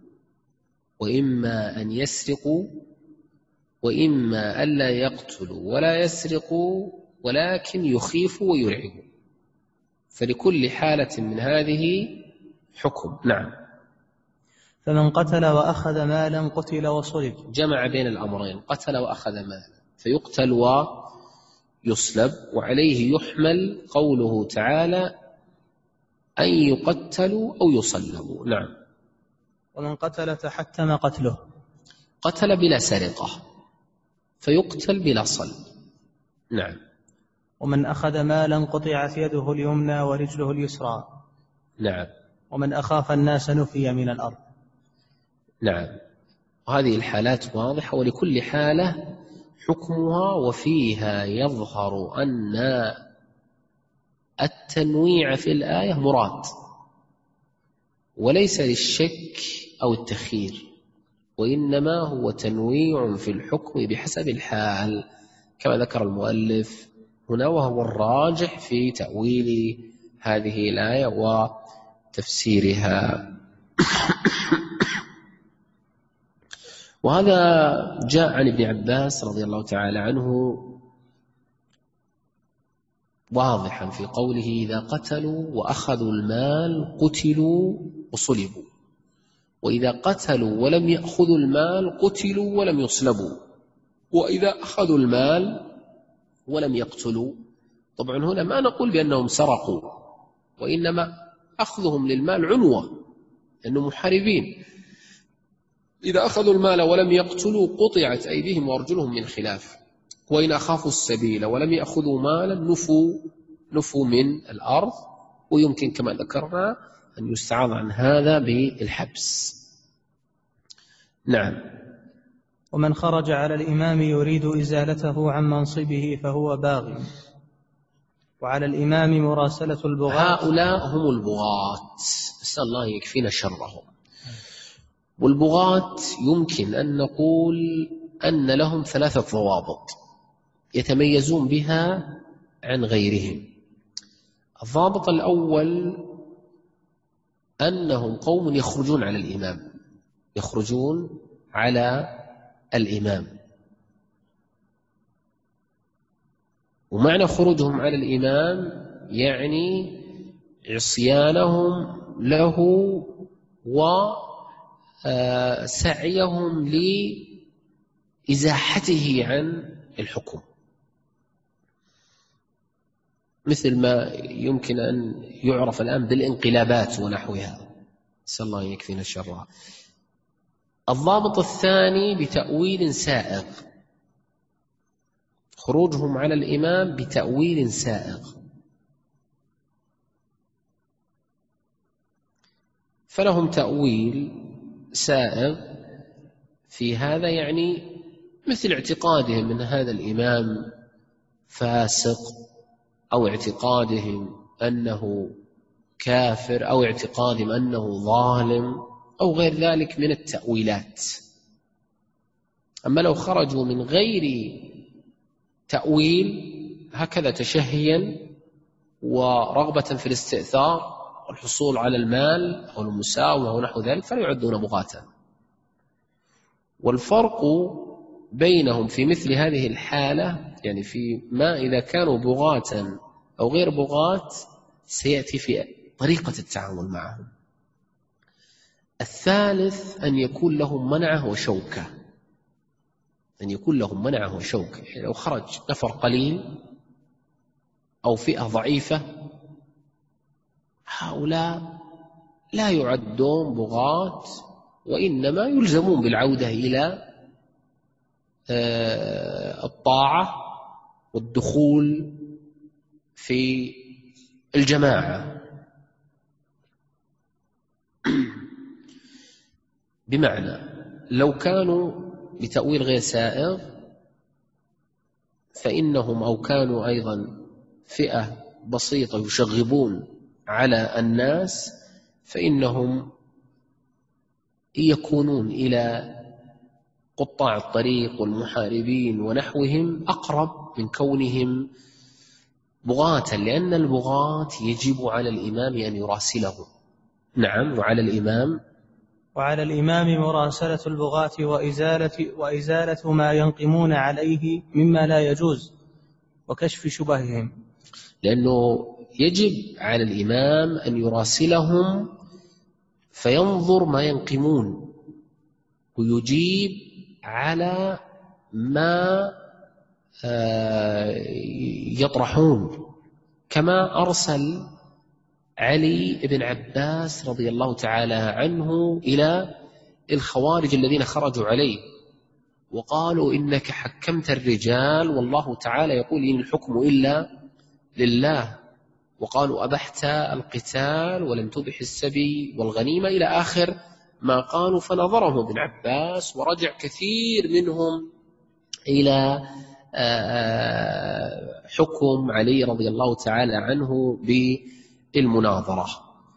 وإما أن يسرقوا، وإما ألا يقتلوا ولا يسرقوا ولكن يخيفوا ويرعبوا. فلكل حالة من هذه حكم. نعم. فمن قتل وأخذ مالا قتل وصلب. جمع بين الأمرين: قتل وأخذ مالا، فيقتل ويصلب. وعليه يحمل قوله تعالى: أن يقتلوا أو يصلبوا. نعم. ومن قتل تحتم قتله. قتل بلا سرقة فيقتل بلا صلب. نعم. ومن أخذ مالا قطعت يده اليمنى ورجله اليسرى. نعم. ومن أخاف الناس نفي من الأرض. نعم. وهذه الحالات واضحة، ولكل حالة حكمها، وفيها يظهر أن التنويع في الآية مراد، وليس للشك أو التخيير، وإنما هو تنويع في الحكم بحسب الحال كما ذكر المؤلف هنا، وهو الراجح في تأويل هذه الآية وتفسيرها. وهذا جاء عن ابن عباس رضي الله تعالى عنه واضحا في قوله: إذا قتلوا وأخذوا المال قتلوا وصلبوا، وإذا قتلوا ولم يأخذوا المال قتلوا ولم يصلبوا، وإذا أخذوا المال ولم يقتلوا. طبعا هنا ما نقول بأنهم سرقوا، وإنما أخذهم للمال عنوة لأنهم محاربين. إذا أخذوا المال ولم يقتلوا قطعت أيديهم وأرجلهم من خلاف، وإن أخافوا السبيل ولم يأخذوا مالا نفوا نفوا من الأرض، ويمكن كما ذكرنا أن يستعاض عن هذا بالحبس. نعم. ومن خرج على الإمام يريد إزالته عن منصبه فهو باغ. وعلى الإمام مراسلة البغاة. هؤلاء هم البغاة، نسأل الله يكفينا شرهم. والبغاة يمكن أن نقول أن لهم ثلاثة ضوابط يتميزون بها عن غيرهم. الضابط الأول أنهم قوم يخرجون على الإمام، يخرجون على الإمام. ومعنى خروجهم على الإمام يعني عصيانهم له وسعيهم لإزاحته عن الحكم، مثل ما يمكن أن يعرف الآن بالانقلابات ونحوها، نسأل الله يكفينا شرها. الضابط الثاني بتأويل سائغ، خروجهم على الإمام بتأويل سائغ. فلهم تأويل سائغ في هذا، يعني مثل اعتقادهم أن هذا الإمام فاسق، أو اعتقادهم أنه كافر، أو اعتقادهم أنه ظالم، أو غير ذلك من التأويلات. أما لو خرجوا من غير تأويل هكذا تشهيا ورغبة في الاستئثار والحصول على المال أو المساومة ونحو ذلك فلا يعدون بغاة. والفرق بينهم في مثل هذه الحالة، يعني في ما إذا كانوا بغاة أو غير بغاة، سيأتي في طريقة التعامل معهم. الثالث أن يكون لهم منعه وشوكة، أن يكون لهم منعه وشوكة. يعني لو خرج نفر قليل أو فئة ضعيفة، هؤلاء لا يعدون بغاة، وإنما يلزمون بالعودة إلى الطاعة والدخول في الجماعة. بمعنى لو كانوا بتأويل غير سائغ فإنهم، أو كانوا أيضا فئة بسيطة يشغبون على الناس، فإنهم يكونون إلى قطاع الطريق والمحاربين ونحوهم أقرب من كونهم بغاة، لأن البغاة يجب على الإمام أن يراسله. نعم. وعلى الإمام وعلى الإمام مراسلة البغاة وإزالة, وإزالة ما ينقمون عليه مما لا يجوز وكشف شبههم، لأنه يجب على الإمام أن يراسلهم فينظر ما ينقمون ويجيب على ما يطرحون، كما أرسل علي بن عباس رضي الله تعالى عنه إلى الخوارج الذين خرجوا عليه وقالوا إنك حكمت الرجال والله تعالى يقول إن الحكم إلا لله، وقالوا أبحت القتال ولم تبح السبي والغنيمة إلى آخر ما قالوا. فنظرهم ابن عباس ورجع كثير منهم إلى حكم علي رضي الله تعالى عنه بالمناظرة.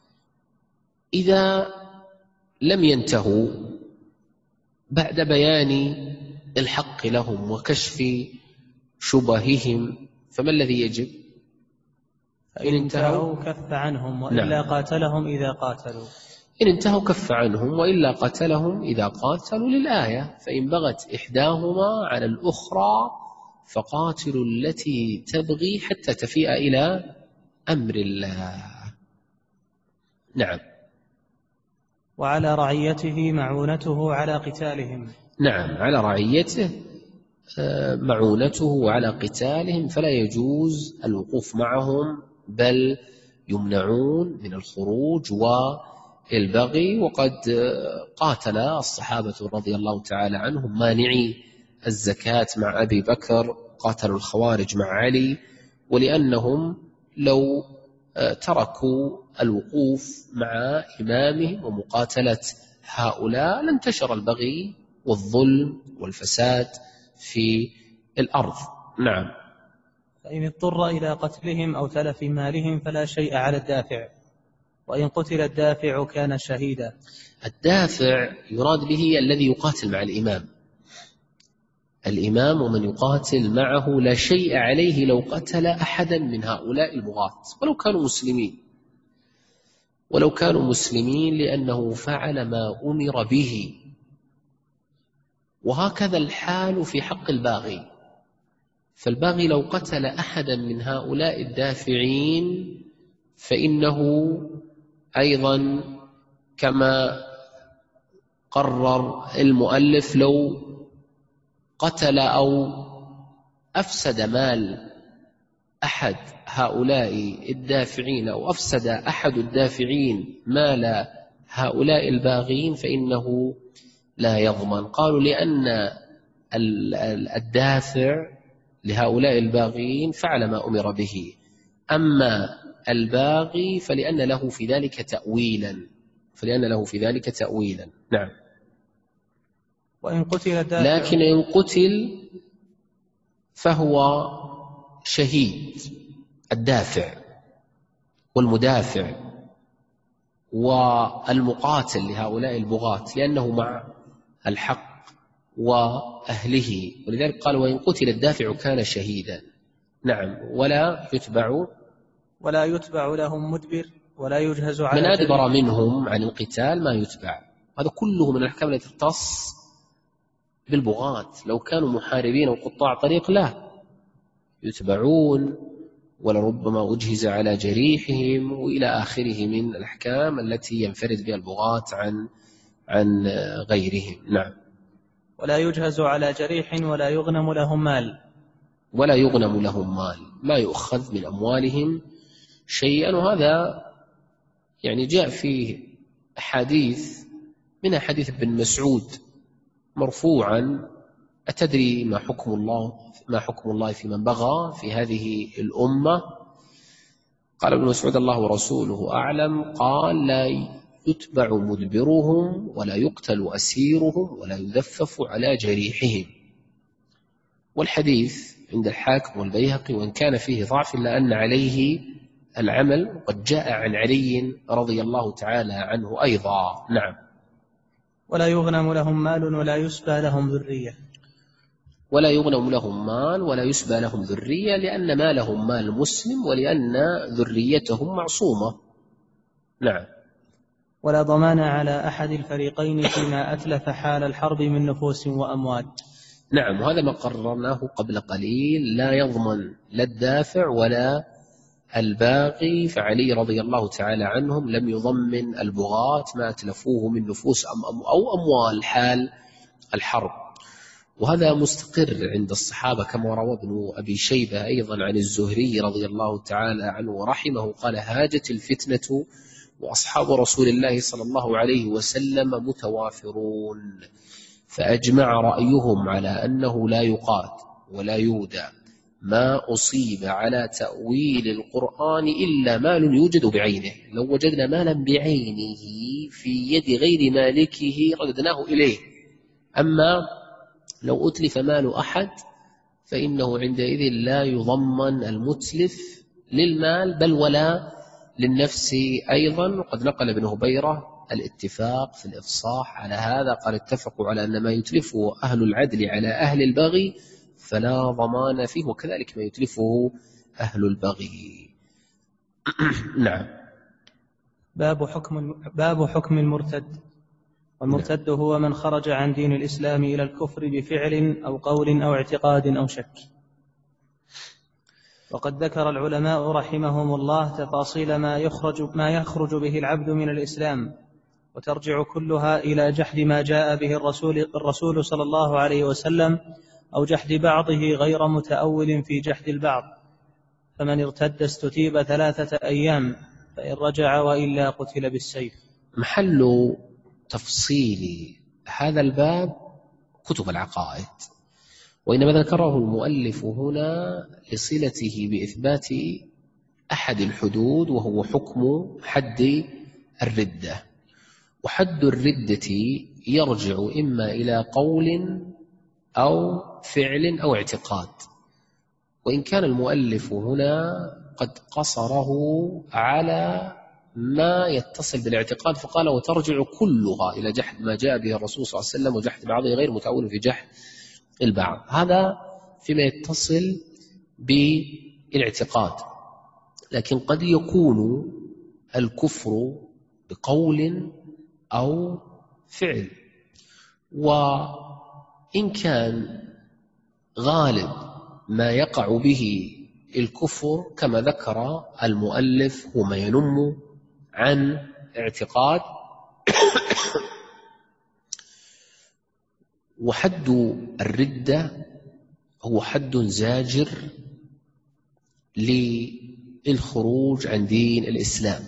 إذا لم ينتهوا بعد بيان الحق لهم وكشف شبههم فما الذي يجب؟ إن انتهوا كف عنهم وإلا نعم. قاتلهم إذا قاتلوا. إن انتهوا كف عنهم وإلا قتلهم إذا قاتلوا للآية. فإن بغت إحداهما على الأخرى فقاتلوا التي تبغي حتى تفيء إلى أمر الله. نعم. وعلى رعيته معونته على قتالهم. نعم، على رعيته معونته على قتالهم، فلا يجوز الوقوف معهم بل يمنعون من الخروج والبغي. وقد قاتل الصحابة رضي الله تعالى عنهم مانعي الزكاة مع أبي بكر، قاتلوا الخوارج مع علي، ولأنهم لو تركوا الوقوف مع إمامهم ومقاتلة هؤلاء لانتشر البغي والظلم والفساد في الأرض. نعم. فإن اضطر إلى قتلهم أو تلف مالهم فلا شيء على الدافع، وإن قتل الدافع كان شهيدا. الدافع يراد به الذي يقاتل مع الإمام. الإمام ومن يقاتل معه لا شيء عليه لو قتل أحدا من هؤلاء البغاة ولو كانوا مسلمين، ولو كانوا مسلمين لأنه فعل ما أمر به. وهكذا الحال في حق الباغي، فالباغي لو قتل أحدا من هؤلاء الدافعين فإنه أيضا كما قرر المؤلف لو قتل أو أفسد مال أحد هؤلاء الدافعين أو أفسد أحد الدافعين مال هؤلاء الباغين فإنه لا يضمن. قالوا لأن الدافع لهؤلاء الباغين فعل ما أمر به، أما الباغي فلأن له في ذلك تأويلا فلأن له في ذلك تأويلا. نعم. وإن قتل الدافع لكن إن قتل فهو شهيد الدافع والمدافع والمقاتل لهؤلاء البغاة لأنه مع الحق وأهله، ولذلك قال وإن قتل الدافع كان شهيدا. نعم. ولا يتبع ولا يتبع لهم مدبر ولا يجهز على من أدبر منهم عن القتال ما يتبع. هذا كله من الأحكام التي تختص بالبغاة. لو كانوا محاربين وقطاع طريق لا يتبعون ولربما أجهز على جريحهم وإلى آخره من الأحكام التي ينفرد بها البغاة عن عن غيرهم. نعم. ولا يجهز على جريح ولا يغنم لهم مال ولا يغنم لهم مال، ما يؤخذ من أموالهم شيئا. وهذا يعني جاء فيه أحاديث، منها حديث ابن مسعود مرفوعا: أتدري ما حكم الله ما حكم الله في من بغى في هذه الأمة؟ قال ابن مسعود: الله ورسوله أعلم. قال: لا يتبع مدبرهم ولا يقتل أسيرهم ولا يذفف على جريحهم. والحديث عند الحاكم والبيهقي وإن كان فيه ضعف إلا أن عليه العمل، وقد جاء عن علي رضي الله تعالى عنه أيضا. نعم. ولا يغنم لهم مال ولا يسبى لهم ذرية ولا يغنم لهم مال ولا يسبى لهم ذرية، لأن مالهم مال مسلم ولأن ذريتهم معصومة. نعم. ولا ضمان على أحد الفريقين فيما أتلف حال الحرب من نفوس وأموال. نعم. وهذا ما قررناه قبل قليل، لا يضمن لا الدافع ولا الباغي. فعلي رضي الله تعالى عنهم لم يضمن البغاة ما أتلفوه من نفوس أو أموال حال الحرب. وهذا مستقر عند الصحابة كما روى ابن أبي شيبة أيضا عن الزهري رضي الله تعالى عنه ورحمه قال: هاجت الفتنة وأصحاب رسول الله صلى الله عليه وسلم متوافرون، فأجمع رأيهم على أنه لا يقات ولا يودى ما أصيب على تأويل القرآن إلا مال يوجد بعينه، لو وجدنا مالا بعينه في يد غير مالكه رددناه إليه. أما لو أتلف مال أحد فإنه عندئذ لا يضمن المتلف للمال بل ولا للنفس أيضا. وقد نقل ابن هبيرة الاتفاق في الإفصاح على هذا، قال اتفقوا على أن ما يتلفه أهل العدل على أهل البغي فلا ضمان فيه، وكذلك ما يتلفه أهل البغي. نعم. باب حكم باب حكم المرتد. والمرتد هو من خرج عن دين الإسلام إلى الكفر بفعل أو قول أو اعتقاد أو شك. وقد ذكر العلماء رحمهم الله تفاصيل ما يخرج, ما يخرج به العبد من الإسلام، وترجع كلها إلى جحد ما جاء به الرسول, الرسول صلى الله عليه وسلم أو جحد بعضه غير متأول في جحد البعض. فمن ارتد استتيب ثلاثة أيام، فإن رجع وإلا قتل بالسيف. محل تفصيل هذا الباب كتب العقائد، وإنما ذكره المؤلف هنا لصلته بإثبات أحد الحدود، وهو حكم حد الردة. وحد الردة يرجع إما إلى قول أو فعل أو اعتقاد، وإن كان المؤلف هنا قد قصره على ما يتصل بالاعتقاد فقال وترجع كلها إلى جحد ما جاء به الرسول صلى الله عليه وسلم وجحد بعضه غير متأول في جحد البعض. هذا فيما يتصل بالاعتقاد، لكن قد يكون الكفر بقول أو فعل. وإن كان غالب ما يقع به الكفر كما ذكر المؤلف هو ما ينم عن اعتقاد، وحد الردة هو حد زاجر للخروج عن دين الإسلام.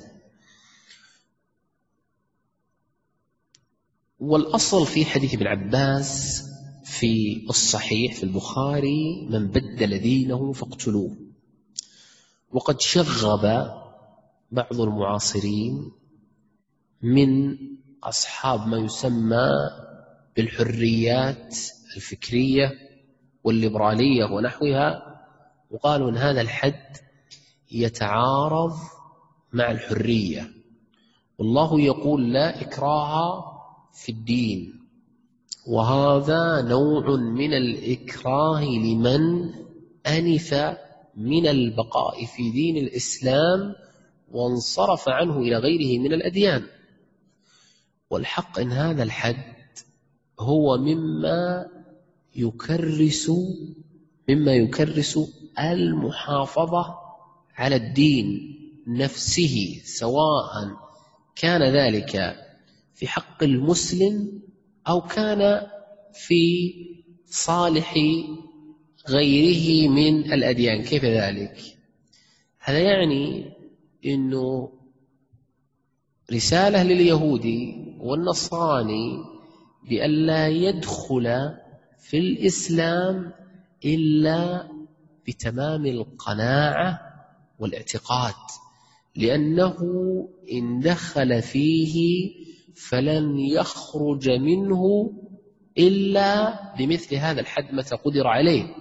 والأصل في حديث ابن عباس في الصحيح في البخاري من بدل دينه فاقتلوه. وقد شغب بعض المعاصرين من أصحاب ما يسمى بالحريات الفكرية والليبرالية ونحوها، وقالوا أن هذا الحد يتعارض مع الحرية، والله يقول لا إكراه في الدين، وهذا نوع من الإكراه لمن أنف من البقاء في دين الإسلام وانصرف عنه إلى غيره من الأديان. والحق أن هذا الحد هو مما يكرس مما يكرس المحافظة على الدين نفسه، سواء كان ذلك في حق المسلم أو كان في صالح غيره من الأديان. كيف ذلك؟ هذا يعني أنه رسالة لليهودي والنصراني بأن لا يدخل في الإسلام إلا بتمام القناعة والاعتقاد، لأنه إن دخل فيه فلن يخرج منه إلا بمثل هذا الحد متى قدر عليه.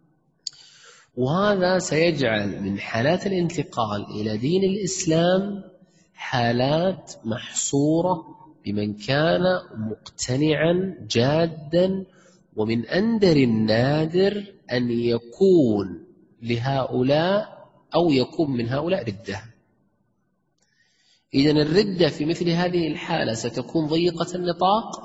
وهذا سيجعل من حالات الانتقال إلى دين الإسلام حالات محصورة بمن كان مقتنعا جادا، ومن أندر النادر أن يكون لهؤلاء أو يكون من هؤلاء ردة. إذن الردة في مثل هذه الحالة ستكون ضيقة النطاق،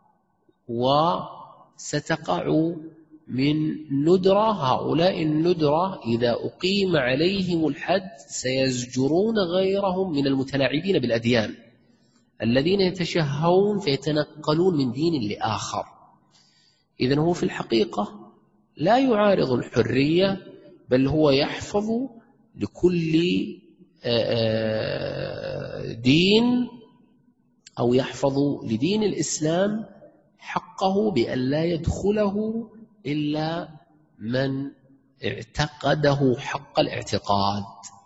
وستقع من ندرة. هؤلاء الندرة إذا أقيم عليهم الحد سيزجرون غيرهم من المتلاعبين بالأديان الذين يتشهون فيتنقلون من دين لآخر. إذن هو في الحقيقة لا يعارض الحرية، بل هو يحفظ لكل دين أو يحفظ لدين الإسلام حقه بأن لا يدخله إلا من اعتقده حق الاعتقاد.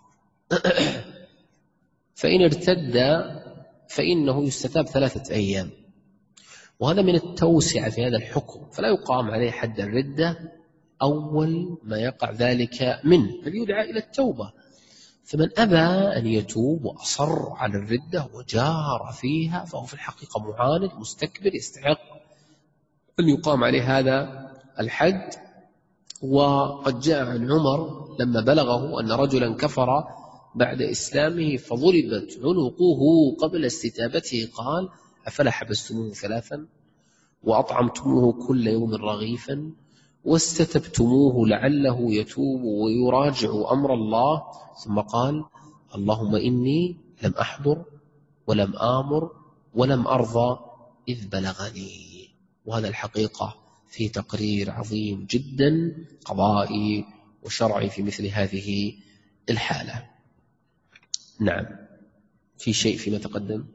فإن ارتد فإنه يستتاب ثلاثة أيام، وهذا من التوسعة في هذا الحكم، فلا يقام عليه حد الردة أول ما يقع ذلك منه، بل يدعى إلى التوبة. فمن أبى أن يتوب وأصر على الردة وجار فيها فهو في الحقيقة معاند مستكبر يستحق أن يقام عليه هذا الحد. وقد جاء عن عمر لما بلغه أن رجلا كفر بعد إسلامه فضربت عنقه قبل استتابته قال: أفلا حبستموه ثلاثا وأطعمتموه كل يوم رغيفا واستتبتموه لعله يتوب ويراجع أمر الله؟ ثم قال: اللهم إني لم أحضر ولم آمر ولم أرضى إذ بلغني. وهذا الحقيقة في تقرير عظيم جدا قضائي وشرعي في مثل هذه الحالة. نعم، في شيء فيما تقدم؟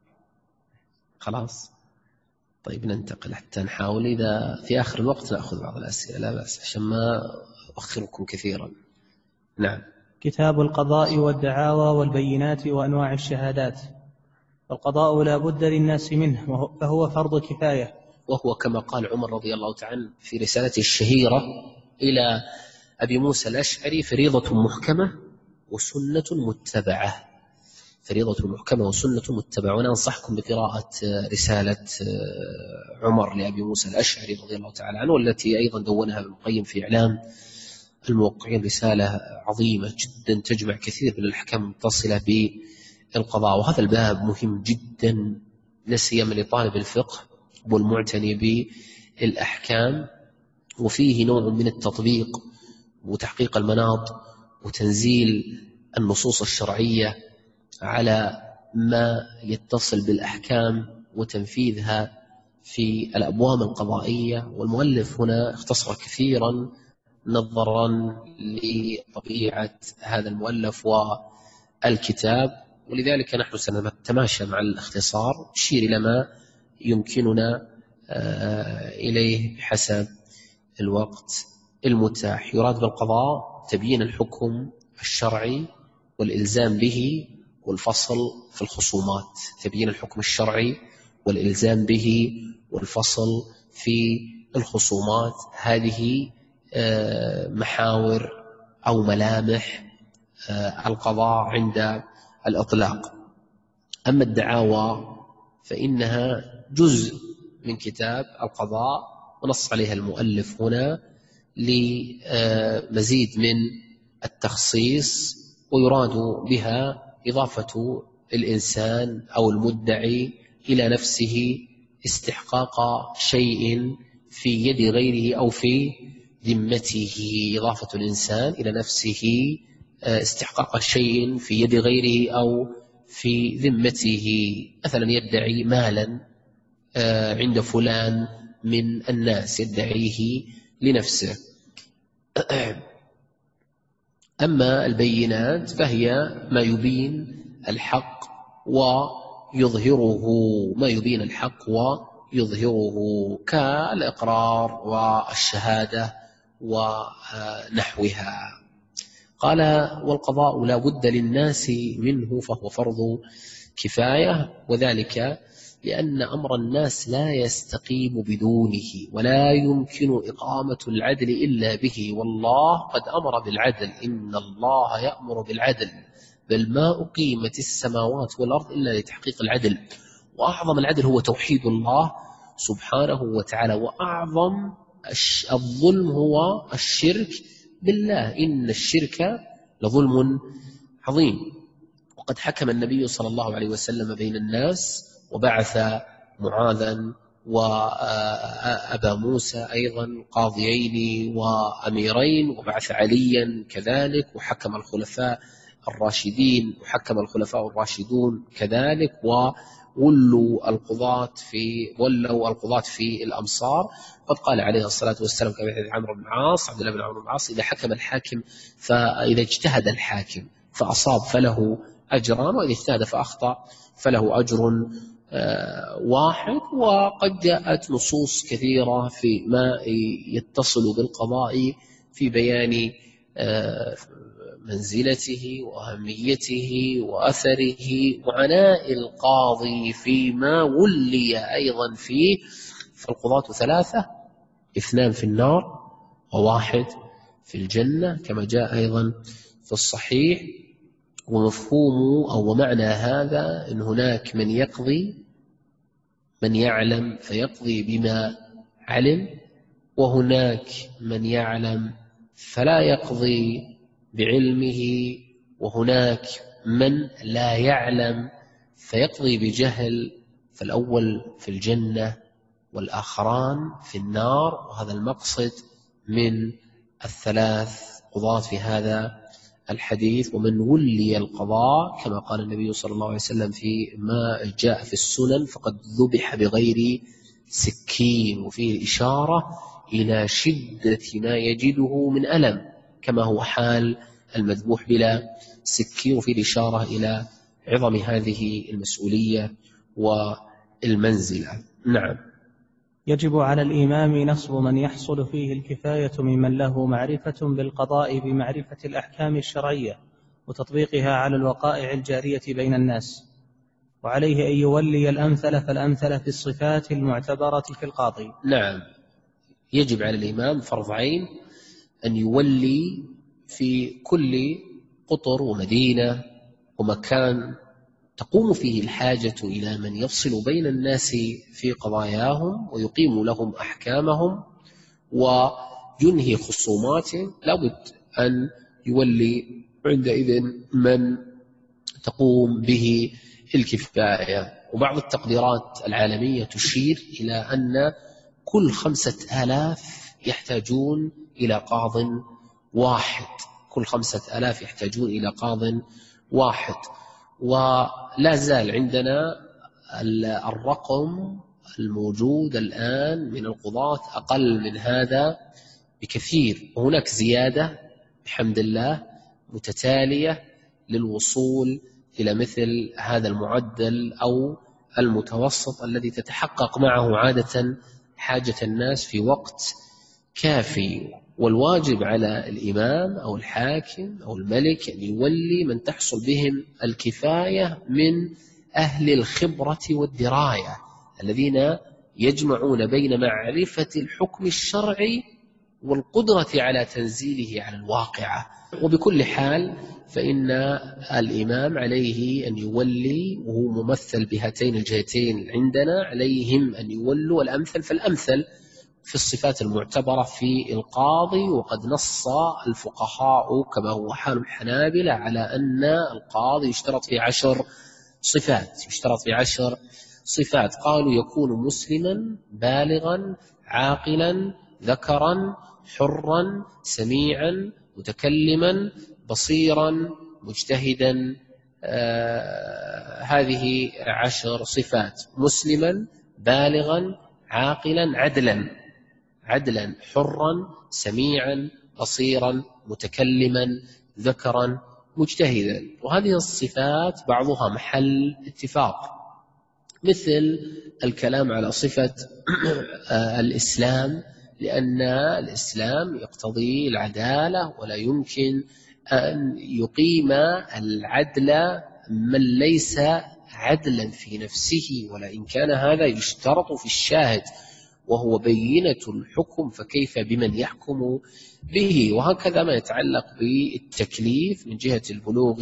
خلاص طيب ننتقل حتى نحاول إذا في آخر الوقت نأخذ بعض الأسئلة، لا بأس عشان ما أؤخركم كثيرا. نعم. كتاب القضاء والدعاوى والبينات وأنواع الشهادات. والقضاء لا بد للناس منه، فهو فرض كفاية، وهو كما قال عمر رضي الله تعالى في رسالته الشهيرة إلى أبي موسى الأشعري: فريضة محكمة وسنة متبعة. فريضة محكمة وسنة متبعة. وأنا أنصحكم بقراءة رسالة عمر لأبي موسى الأشعري رضي الله تعالى عنه، والتي أيضا دونها ابن القيم في إعلام الموقعين، رسالة عظيمة جدا تجمع كثير من الأحكام المتصلة بالقضاء. وهذا الباب مهم جدا لا سيما لطالب الفقه والمعتني بالأحكام، وفيه نوع من التطبيق وتحقيق المناط وتنزيل النصوص الشرعية على ما يتصل بالأحكام وتنفيذها في الأبواب القضائية. والمؤلف هنا اختصر كثيرا نظرا لطبيعة هذا المؤلف والكتاب، ولذلك نحن سنتماشى مع الاختصار نشير إلى ما يمكننا إليه بحسب الوقت المتاح. يراد بالقضاء تبيين الحكم الشرعي والإلزام به والفصل في الخصومات. تبيين الحكم الشرعي والإلزام به والفصل في الخصومات، هذه محاور أو ملامح القضاء عند الإطلاق. أما الدعاوى فإنها جزء من كتاب القضاء، ونص عليها المؤلف هنا لمزيد من التخصيص، ويراد بها إضافة الإنسان أو المدعي إلى نفسه استحقاق شيء في يد غيره أو في ذمته. إضافة الإنسان إلى نفسه استحقاق شيء في يد غيره أو في ذمته، مثلا يدعي مالا عند فلان من الناس يدعيه لنفسه. أما البينات فهي ما يبين الحق ويظهره، ما يبين الحق ويظهره كالإقرار والشهادة ونحوها. قال: والقضاء لا بد للناس منه فهو فرض كفاية، وذلك لأن أمر الناس لا يستقيم بدونه ولا يمكن إقامة العدل إلا به، والله قد أمر بالعدل، إن الله يأمر بالعدل، بل ما أقيمت السماوات والأرض إلا لتحقيق العدل. وأعظم العدل هو توحيد الله سبحانه وتعالى، وأعظم الظلم هو الشرك بالله، إن الشرك لظلم عظيم. وقد حكم النبي صلى الله عليه وسلم بين الناس وبعث معاذا وأبا موسى أيضا قاضيين وأميرين، وبعث عليا كذلك، وحكم الخلفاء الراشدين وحكم الخلفاء الراشدون كذلك، وولوا القضاة في ولوا القضاة في الأمصار. قد قال عليه الصلاة والسلام كما في عمرو بن العاص عبد الله بن عمرو بن العاص: إذا حكم الحاكم فإذا اجتهد الحاكم فأصاب فله أجران، وإذا اجتهد فأخطأ فله أجر واحد. وقد جاءت نصوص كثيرة في ما يتصل بالقضاء في بيان منزلته وأهميته وأثره وعناء القاضي فيما ولي أيضا فيه. فالقضاة ثلاثة، اثنان في النار وواحد في الجنة كما جاء أيضا في الصحيح. ومفهوم أو ومعنى هذا أن هناك من يقضي، من يعلم فيقضي بما علم، وهناك من يعلم فلا يقضي بعلمه، وهناك من لا يعلم فيقضي بجهل. فالأول في الجنة والآخران في النار، وهذا المقصد من الثلاث قضاة في هذا الحديث. ومن ولي القضاء كما قال النبي صلى الله عليه وسلم في ما جاء في السنن فقد ذبح بغير سكين، وفيه إشارة إلى شدة ما يجده من ألم كما هو حال المذبوح بلا سكين، وفيه الإشارة إلى عظم هذه المسؤولية والمنزلة. نعم. يجب على الإمام نصب من يحصل فيه الكفاية ممن له معرفة بالقضاء بمعرفة الأحكام الشرعية وتطبيقها على الوقائع الجارية بين الناس، وعليه أن يولي الأمثل فالأمثل في الصفات المعتبرة في القاضي. نعم، يجب على الإمام فرض عين أن يولي في كل قطر ومدينة ومكان تقوم فيه الحاجة إلى من يفصل بين الناس في قضاياهم ويقيم لهم أحكامهم وينهي خصوماتهم، لابد أن يولي عندئذ من تقوم به الكفاية. وبعض التقديرات العالمية تشير إلى أن كل خمسة آلاف يحتاجون إلى قاض واحد، كل خمسة آلاف يحتاجون إلى قاض واحد. ولا زال عندنا الرقم الموجود الآن من القضاة أقل من هذا بكثير، وهناك زيادة بحمد الله متتالية للوصول إلى مثل هذا المعدل أو المتوسط الذي تتحقق معه عادة حاجة الناس في وقت كافي. والواجب على الإمام أو الحاكم أو الملك أن يولي من تحصل بهم الكفاية من أهل الخبرة والدراية الذين يجمعون بين معرفة الحكم الشرعي والقدرة على تنزيله على الواقعة. وبكل حال فإن الإمام عليه أن يولي، وهو ممثل بهاتين الجهتين عندنا، عليهم أن يولوا الأمثل فالأمثل في الصفات المعتبرة في القاضي. وقد نص الفقهاء كما هو حال الحنابلة على أن القاضي يشترط في عشر صفات، يشترط في عشر صفات. قالوا يكون مسلما بالغا عاقلا ذكرا حرا سميعا متكلما بصيرا مجتهدا. آه هذه عشر صفات: مسلما بالغا عاقلا عدلا عدلا حرا سميعا بصيرا متكلما ذكرا مجتهدا. وهذه الصفات بعضها محل اتفاق، مثل الكلام على صفة الإسلام، لأن الإسلام يقتضي العدالة، ولا يمكن أن يقيم العدل من ليس عدلا في نفسه، ولا إن كان هذا يشترط في الشاهد وهو بينة الحكم، فكيف بمن يحكم به. وهكذا ما يتعلق بالتكليف من جهة البلوغ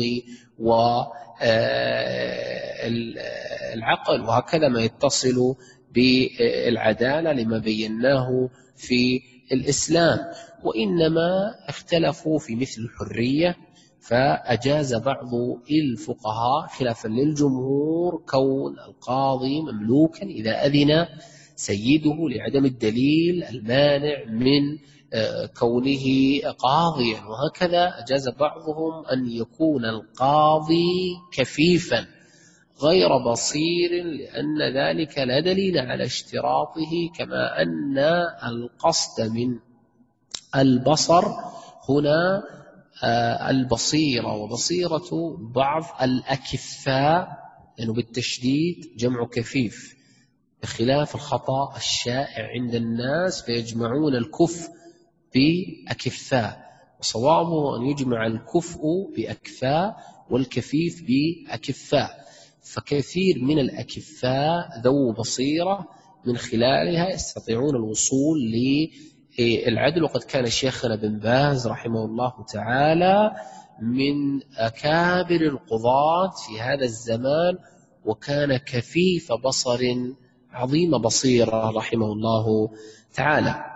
والعقل، وهكذا ما يتصل بالعدالة لما بيناه في الإسلام. وإنما اختلفوا في مثل الحرية، فأجاز بعض الفقهاء خلافا للجمهور كون القاضي مملوكا إذا أذن سيده لعدم الدليل المانع من كونه قاضيا. وهكذا أجاز بعضهم أن يكون القاضي كفيفا غير بصير، لأن ذلك لا دليل على اشتراطه، كما أن القصد من البصر هنا البصيرة، وبصيرة بعض الأكفاء لأنه يعني بالتشديد جمع كفيف، بخلاف الخطأ الشائع عند الناس فيجمعون الكف بأكفاء. صوابه أن يجمع الكفء بأكفاء والكفيف بأكفاء، فكثير من الأكفاء ذو بصيرة من خلالها يستطيعون الوصول للعدل. وقد كان شيخنا بن باز رحمه الله تعالى من أكابر القضاة في هذا الزمان، وكان كفيف بصر عظيم بصيرة رحمه الله تعالى.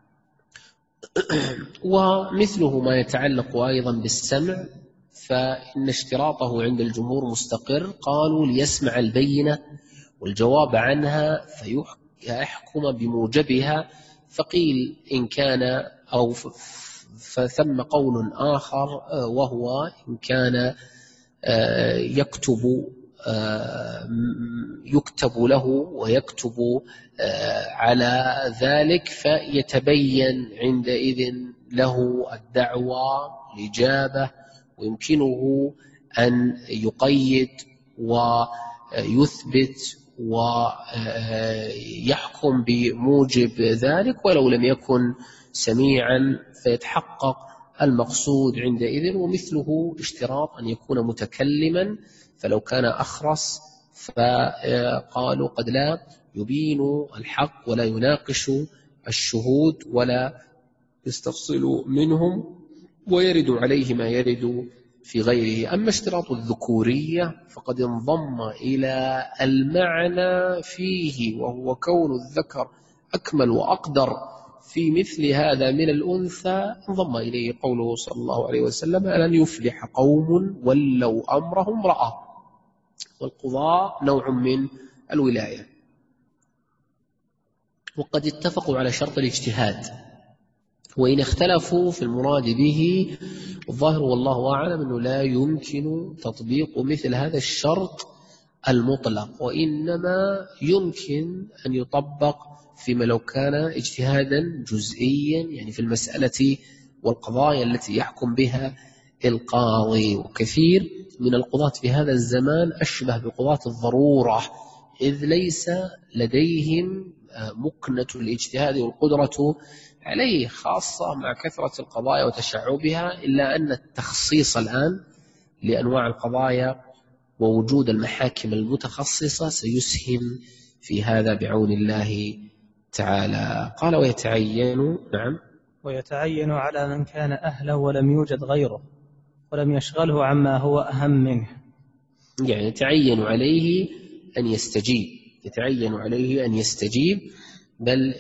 ومثله ما يتعلق أيضا بالسمع، فإن اشتراطه عند الجمهور مستقر، قالوا ليسمع البينة والجواب عنها فيحكم بموجبها، فقيل إن كان أو فثم قول آخر وهو إن كان يكتب يكتب له ويكتب على ذلك فيتبين عندئذ له الدعوى الإجابة، ويمكنه أن يقيد ويثبت ويحكم بموجب ذلك، ولو لم يكن سميعا فيتحقق المقصود عندئذ. ومثله اشتراط أن يكون متكلما، فلو كان أخرس فقالوا قد لا يبين الحق ولا يناقش الشهود ولا يستفصل منهم، ويرد عليه ما يرد في غيره. أما اشتراط الذكورية فقد انضم إلى المعنى فيه، وهو كون الذكر أكمل وأقدر في مثل هذا من الأنثى، انضم إليه قوله صلى الله عليه وسلم: ألن يفلح قوم ولوا أمرهم امرأة. والقضاء نوع من الولاية. وقد اتفقوا على شرط الاجتهاد، وإن اختلفوا في المراد به، الظاهر والله أعلم أنه لا يمكن تطبيق مثل هذا الشرط المطلق، وإنما يمكن أن يطبق فيما لو كان اجتهادا جزئيا، يعني في المسألة والقضايا التي يحكم بها القاضي. وكثير من القضاة في هذا الزمان أشبه بقضاة الضرورة، إذ ليس لديهم مكنة الاجتهاد والقدرة عليه، خاصة مع كثرة القضايا وتشعبها، إلا أن التخصيص الآن لأنواع القضايا ووجود المحاكم المتخصصة سيسهم في هذا بعون الله تعالى. قال: ويتعين. نعم. ويتعين على من كان أهلا ولم يوجد غيره ولم يشغله عما هو أهم منه، يعني يتعين عليه أن يستجيب، يتعين عليه أن يستجيب، بل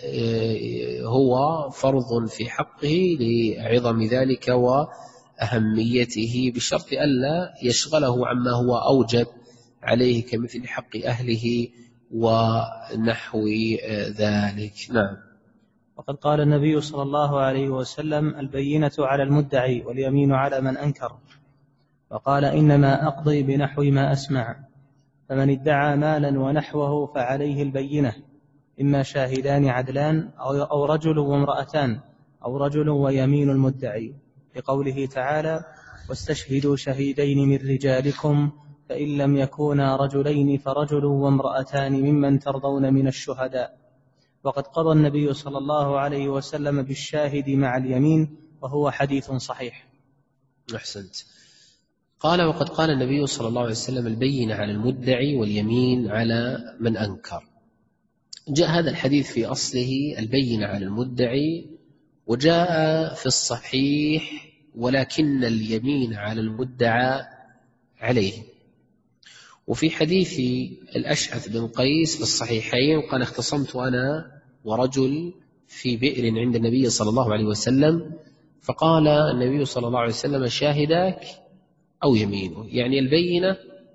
هو فرض في حقه لعظم ذلك وأهميته، بشرط ألا يشغله عما هو أوجب عليه كمثل حق أهله ونحو ذلك. نعم. وقد قال النبي صلى الله عليه وسلم: البينة على المدعي واليمين على من أنكر. وقال: إنما أقضي بنحو ما أسمع، فمن ادعى مالا ونحوه فعليه البينة، إما شاهدان عدلان أو رجل وامرأتان أو رجل ويمين المدعي، لقوله تعالى: واستشهدوا شهيدين من رجالكم فإن لم يكونا رجلين فرجل وامرأتان ممن ترضون من الشهداء. وقد قضى النبي صلى الله عليه وسلم بالشاهد مع اليمين، وهو حديث صحيح. أحسنت. قال: وقد قال النبي صلى الله عليه وسلم: البينة على المدعي واليمين على من أنكر. جاء هذا الحديث في أصله البينة على المدعي، وجاء في الصحيح ولكن اليمين على المدعى عليه. وفي حديث الأشعث بن قيس في الصحيحين قال: اختصمت أنا ورجل في بئر عند النبي صلى الله عليه وسلم، فقال النبي صلى الله عليه وسلم: شاهداك أو يمينه، يعني البينة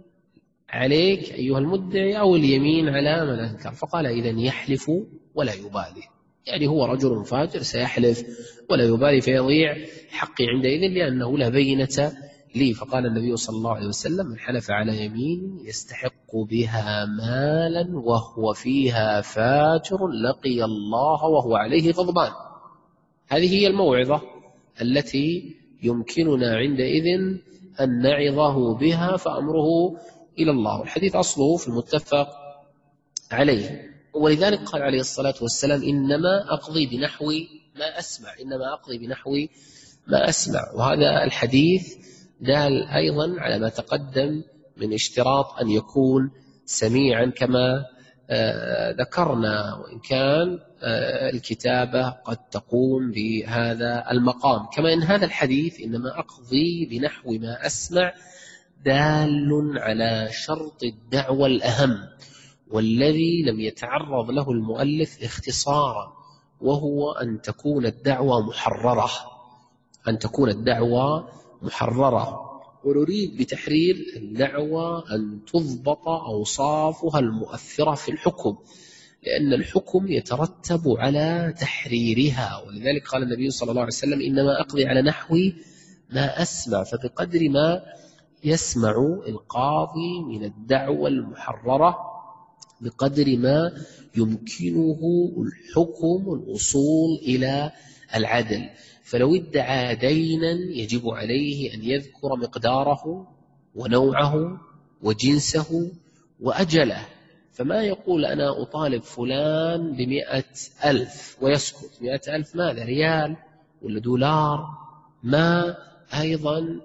عليك أيها المدعي أو اليمين على من أنكر. فقال: إذن يحلف ولا يبالي، يعني هو رجل فاجر سيحلف ولا يبالي فيضيع حقي عندئذ لأنه لا بينة لي. فقال النبي صلى الله عليه وسلم: من حلف على يمين يستحق بها مالا وهو فيها فاجر لقي الله وهو عليه غضبان. هذه هي الموعظة التي يمكننا عندئذ أن نعظه بها، فأمره إلى الله. الحديث أصله في المتفق عليه، ولذلك قال عليه الصلاة والسلام: إنما أقضي بنحو ما أسمع، إنما أقضي بنحو ما أسمع. وهذا الحديث دال أيضا على ما تقدم من اشتراط أن يكون سميعا كما آه ذكرنا، وإن كان آه الكتابة قد تقوم بهذا المقام. كما أن هذا الحديث إنما أقضي بنحو ما أسمع دال على شرط الدعوة الأهم، والذي لم يتعرض له المؤلف اختصارا، وهو أن تكون الدعوة محررة، أن تكون الدعوة محررة. ونريد بتحرير الدعوة أن تضبط أوصافها المؤثرة في الحكم، لأن الحكم يترتب على تحريرها. ولذلك قال النبي صلى الله عليه وسلم إنما أقضي على نحو ما أسمع. فبقدر ما يسمع القاضي من الدعوة المحررة بقدر ما يمكنه الحكم الوصول إلى العدل. فلو ادعى دينا يجب عليه أن يذكر مقداره ونوعه وجنسه وأجله، فما يقول أنا أطالب فلان بمئة ألف ويسكت. مئة ألف ماذا؟ ريال ولا دولار؟ ما أيضا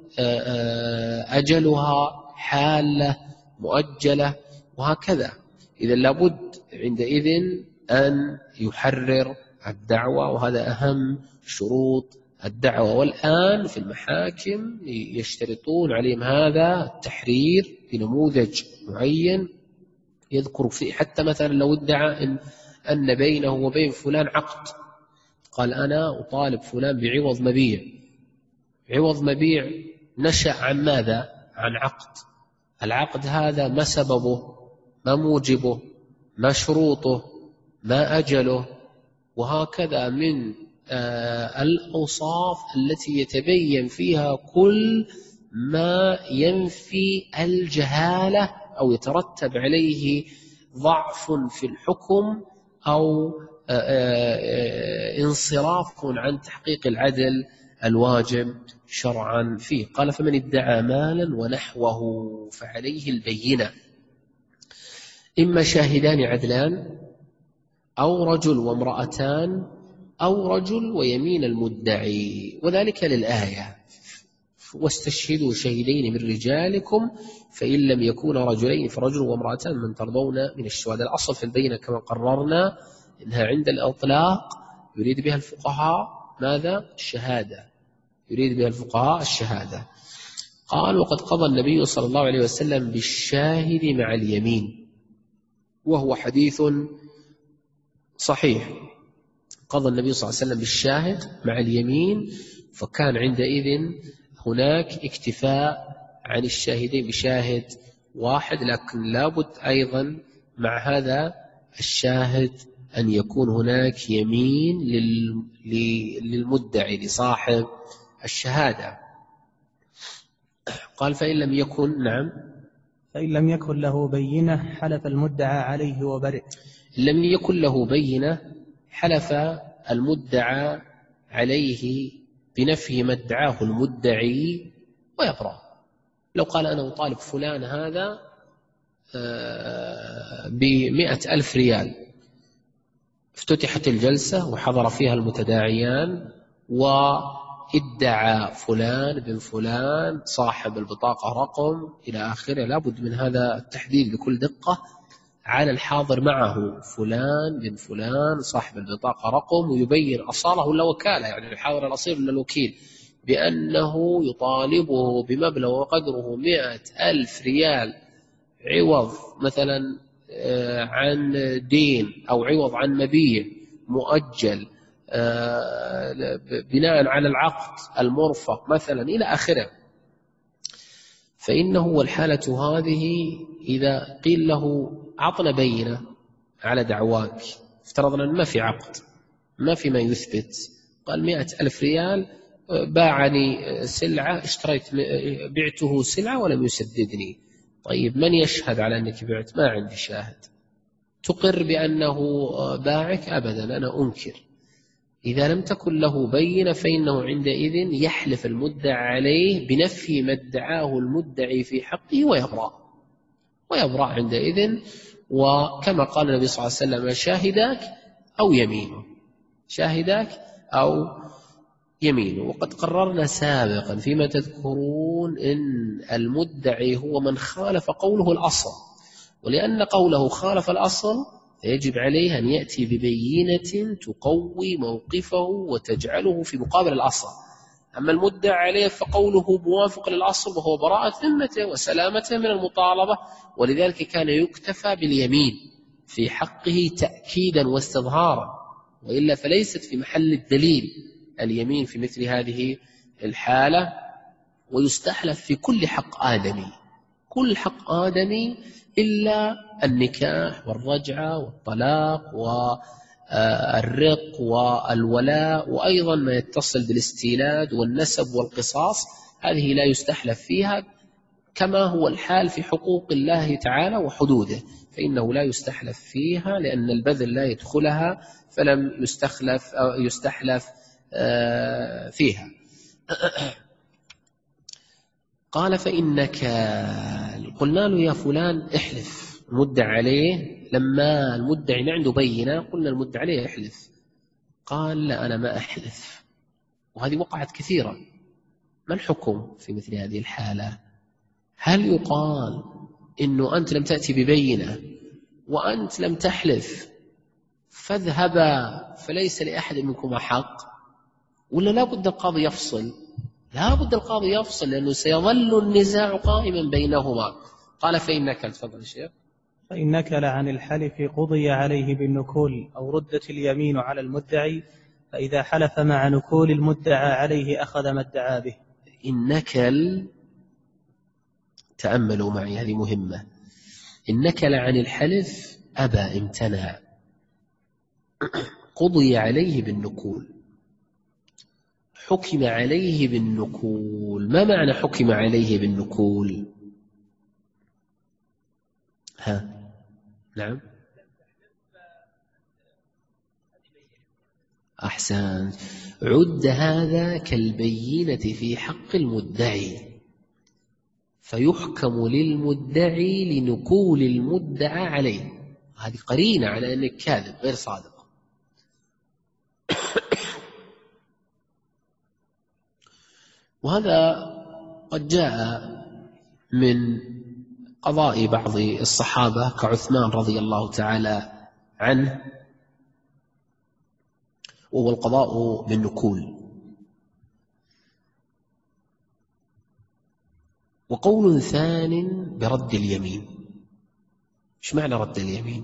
أجلها حالة مؤجلة وهكذا. إذا لابد عندئذ أن يحرر الدعوة، وهذا أهم شروط الدعوة. والآن في المحاكم يشترطون عليهم هذا التحرير بنموذج معين يذكر فيه. حتى مثلا لو ادعى إن, أن بينه وبين فلان عقد، قال أنا أطالب فلان بعوض مبيع، عوض مبيع نشأ عن ماذا؟ عن عقد. العقد هذا ما سببه؟ ما موجبه؟ ما شروطه؟ ما أجله؟ وهكذا من آه الأوصاف التي يتبين فيها كل ما ينفي الجهالة أو يترتب عليه ضعف في الحكم أو آه آه انصراف عن تحقيق العدل الواجب شرعا فيه. قال فمن ادعى مالا ونحوه فعليه البينة، إما شاهدان عدلان أو رجل وامرأتان أو رجل ويمين المدعي، وذلك للآية واستشهدوا شهيدين من رجالكم فإن لم يكونا رجلين فرجل وامرأتان من ترضون من الشهداء. الأصل في البينة كما قررنا إنها عند الإطلاق يريد بها الفقهاء ماذا؟ الشهادة، يريد بها الفقهاء الشهادة. قال وقد قضى النبي صلى الله عليه وسلم بالشاهد مع اليمين، وهو حديث صحيح. قضى النبي صلى الله عليه وسلم بالشاهد مع اليمين، فكان عندئذ هناك اكتفاء عن الشاهدين بشاهد واحد، لكن لابد أيضا مع هذا الشاهد أن يكون هناك يمين للمدعي لصاحب الشهادة. قال فإن لم يكن نعم فإن لم يكن له بينة حلف المدعى عليه وبرئ. لم يكن له بينة حلف المدعى عليه بنفي ما ادعاه المدعي ويبرأ. لو قال أنا أطالب فلان هذا بمئة ألف ريال، افتتحت الجلسة وحضر فيها المتداعيان وادعى فلان بن فلان صاحب البطاقة رقم إلى آخره، لابد من هذا التحديد بكل دقة على الحاضر معه فلان بن فلان صاحب البطاقة رقم، ويبين أصاله ولا وكالة، يعني الحاضر الأصيل ولا الوكيل، بأنه يطالبه بمبلغ وقدره مئة ألف ريال عوض مثلا عن دين أو عوض عن مبيع مؤجل بناء على العقد المرفق مثلا إلى آخره. فإنه والحالة هذه إذا قيل له أعطنا بينة على دعواك، افترضنا أن ما في عقد ما في ما يثبت، قال مئة ألف ريال باعني سلعة، اشتريت بعته سلعة ولم يسددني، طيب من يشهد على أنك بعت؟ ما عندي شاهد. تقر بأنه باعك؟ أبدا أنا أنكر. إذا لم تكن له بينة فإنه عندئذ يحلف المدعى عليه بنفي ما ادعاه المدعي في حقه ويبرأ ويبرأ عندئذ. وكما قال النبي صلى الله عليه وسلم شاهداك أو يمينه، شاهداك أو يمينه. وقد قررنا سابقا فيما تذكرون إن المدعي هو من خالف قوله الأصل، ولأن قوله خالف الأصل فيجب عليه أن يأتي ببينة تقوي موقفه وتجعله في مقابل الأصل. أما المدعى عليه فقوله موافق للأصل وهو براءة ذمته وسلامته من المطالبة، ولذلك كان يكتفى باليمين في حقه تأكيدا واستظهارا، وإلا فليست في محل الدليل اليمين في مثل هذه الحالة. ويستحلف في كل حق آدمي، كل حق آدمي إلا النكاح والرجعة والطلاق والرق والولاء، وأيضا ما يتصل بالاستيلاد والنسب والقصاص، هذه لا يستحلف فيها، كما هو الحال في حقوق الله تعالى وحدوده، فإنه لا يستحلف فيها لأن البذل لا يدخلها، فلم يستخلف أو يستحلف فيها. قال فإنك، قلنا له يا فلان احلف، المدعى عليه لما المدعي ما عنده بينة قلنا المدعى عليه احلف، قال لا أنا ما أحلف، وهذه وقعت كثيرا. ما الحكم في مثل هذه الحالة؟ هل يقال إنه أنت لم تأتي ببينة وأنت لم تحلف فاذهبا فليس لأحد منكم حق، ولا لا بد القاضي يفصل؟ لا بد القاضي يفصل، لأنه سيظل النزاع قائما بينهما. قال فإنك، تفضل الشيخ. فإنك لعن الحلف قضي عليه بالنكول أو ردت اليمين على المدعي، فإذا حلف مع نكول المدعى عليه أخذ ما ادعى به. النكل، تأملوا معي هذه مهمة، النكل عن الحلف أبى امتنع، قضي عليه بالنكول، حكم عليه بالنكول. ما معنى حكم عليه بالنكول؟ ها نعم أحسن، عد هذا كالبينة في حق المدعي، فيحكم للمدعي لنكول المدعى عليه، هذه قرينة على أنك كاذب غير صادق. وهذا قد جاء من قضاء بعض الصحابة كعثمان رضي الله تعالى عنه، وهو القضاء بالنكول. وقول ثان برد اليمين. ايش معنى رد اليمين؟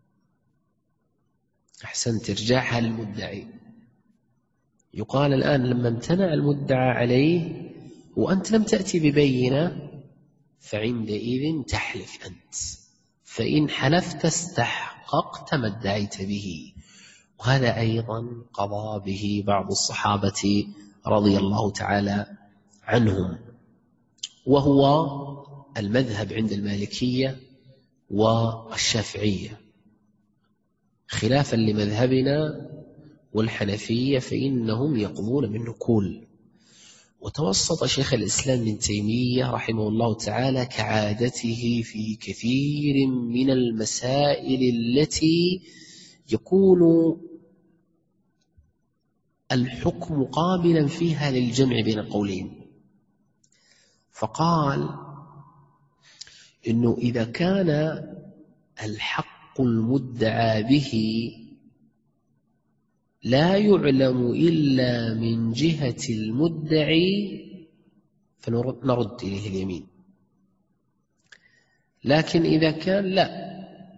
أحسنت، ارجعها للمدعي. يقال الآن لما امتنع المدعى عليه وأنت لم تأتي ببينة فعندئذ تحلف أنت، فإن حلفت استحققت ما ادعيت به. وهذا أيضا قضى به بعض الصحابة رضي الله تعالى عنهم، وهو المذهب عند المالكية والشافعية، خلافا لمذهبنا والحنفية فإنهم يقضون بالنكول. وتوسط شيخ الإسلام ابن تيمية رحمه الله تعالى كعادته في كثير من المسائل التي يكون الحكم قابلا فيها للجمع بين القولين، فقال إنه إذا كان الحق المدعى به لا يعلم إلا من جهة المدعي فنرد إليه اليمين، لكن إذا كان لا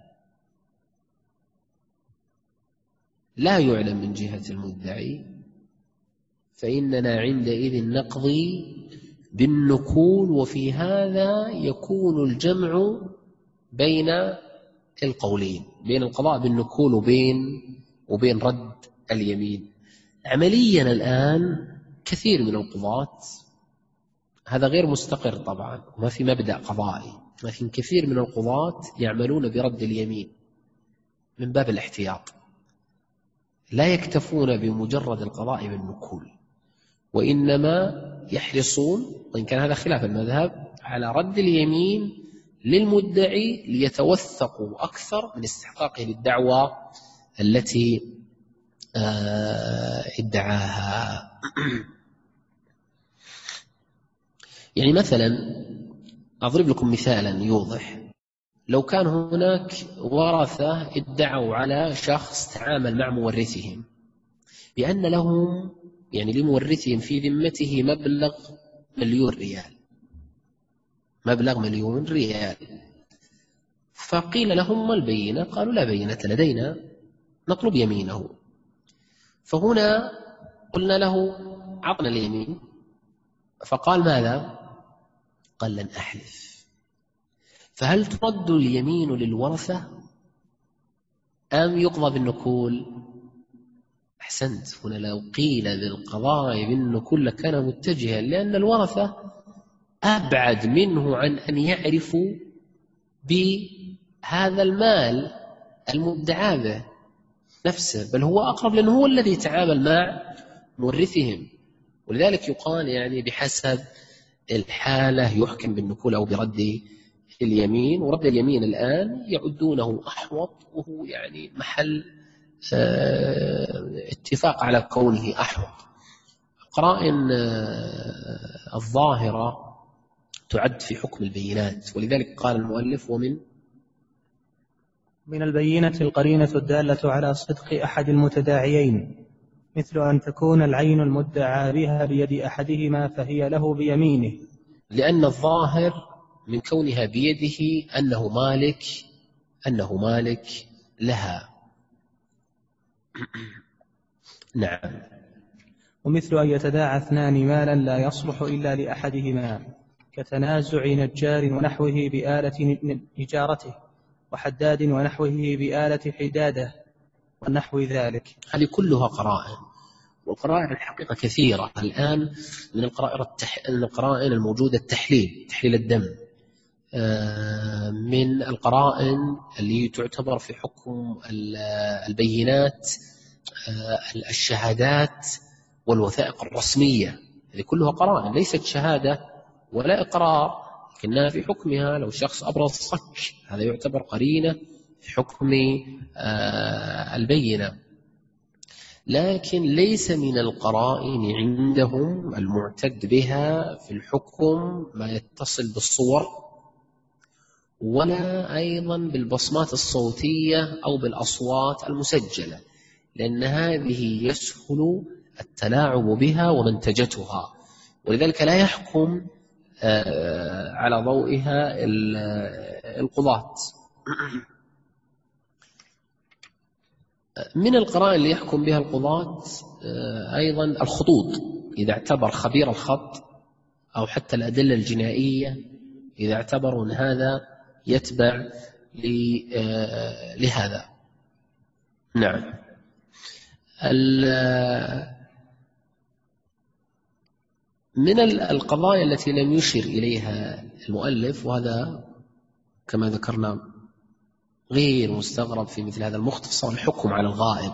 لا يعلم من جهة المدعي فإننا عندئذ نقضي بالنكول. وفي هذا يكون الجمع بين القولين، بين القضاء بالنكول وبين وبين رد اليمين. عمليا الآن كثير من القضاة، هذا غير مستقر طبعا وما في مبدأ قضائي، لكن كثير من القضاة يعملون برد اليمين من باب الاحتياط، لا يكتفون بمجرد القضاء بالنكول، وإنما يحرصون، وإن كان هذا خلاف المذهب، على رد اليمين للمدعي ليتوثقوا أكثر من استحقاقه للدعوة التي ادعاها. يعني مثلا أضرب لكم مثالا يوضح. لو كان هناك ورثة ادعوا على شخص تعامل مع مورثهم بأن لهم يعني لمورثهم في ذمته مبلغ مليون ريال مبلغ مليون ريال فقيل لهم ما البينة؟ قالوا لا بينة لدينا، نطلب يمينه. فهنا قلنا له عطنا اليمين، فقال ماذا؟ قال لن أحلف. فهل ترد اليمين للورثة أم يقضى بالنكول؟ أحسنت. هنا لو قيل بالقضاء بالنكول لكان متجها، لأن الورثة أبعد منه عن أن يعرفوا بهذا المال المدعى به نفسه، بل هو أقرب لأنه هو الذي يتعامل مع مورثهم. ولذلك يقال يعني بحسب الحالة يحكم بالنكول أو برد اليمين. ورد اليمين الآن يعدونه أحوط، وهو يعني محل اتفاق على كونه أحوط. قرائن الظاهرة تعد في حكم البينات، ولذلك قال المؤلف ومن من البينة القرينة الدالة على صدق أحد المتداعيين، مثل أن تكون العين المدعى بها بيد أحدهما فهي له بيمينه، لأن الظاهر من كونها بيده أنه مالك أنه مالك لها. نعم. ومثل أن يتداعى اثنان مالا لا يصلح إلا لأحدهما، كتنازع نجار ونحوه بآلة نجارته، وحداد ونحوه بآلة حداده ونحو ذلك. هذه كلها قرائن، والقرائن الحقيقة كثيرة الآن. من القرائن, التح... القرائن الموجودة التحليل تحليل الدم، من القرائن اللي تعتبر في حكم البينات الشهادات والوثائق الرسمية. هذه كلها قرائن، ليست شهادة ولا إقرار، لكنها في حكمها. لو شخص أبرز صك هذا يعتبر قرينة في حكم البينة. لكن ليس من القرائن عندهم المعتد بها في الحكم ما يتصل بالصور، ولا أيضا بالبصمات الصوتية أو بالأصوات المسجلة، لأن هذه يسهل التلاعب بها ومنتجتها، ولذلك لا يحكم على ضوئها القضاة. من القرائن اللي يحكم بها القضاة أيضا الخطوط، إذا اعتبر خبير الخط أو حتى الأدلة الجنائية إذا اعتبروا أن هذا يتبع لهذا. نعم. من القضايا التي لم يشر إليها المؤلف، وهذا كما ذكرنا غير مستغرب في مثل هذا المختصر، الحكم على الغائب.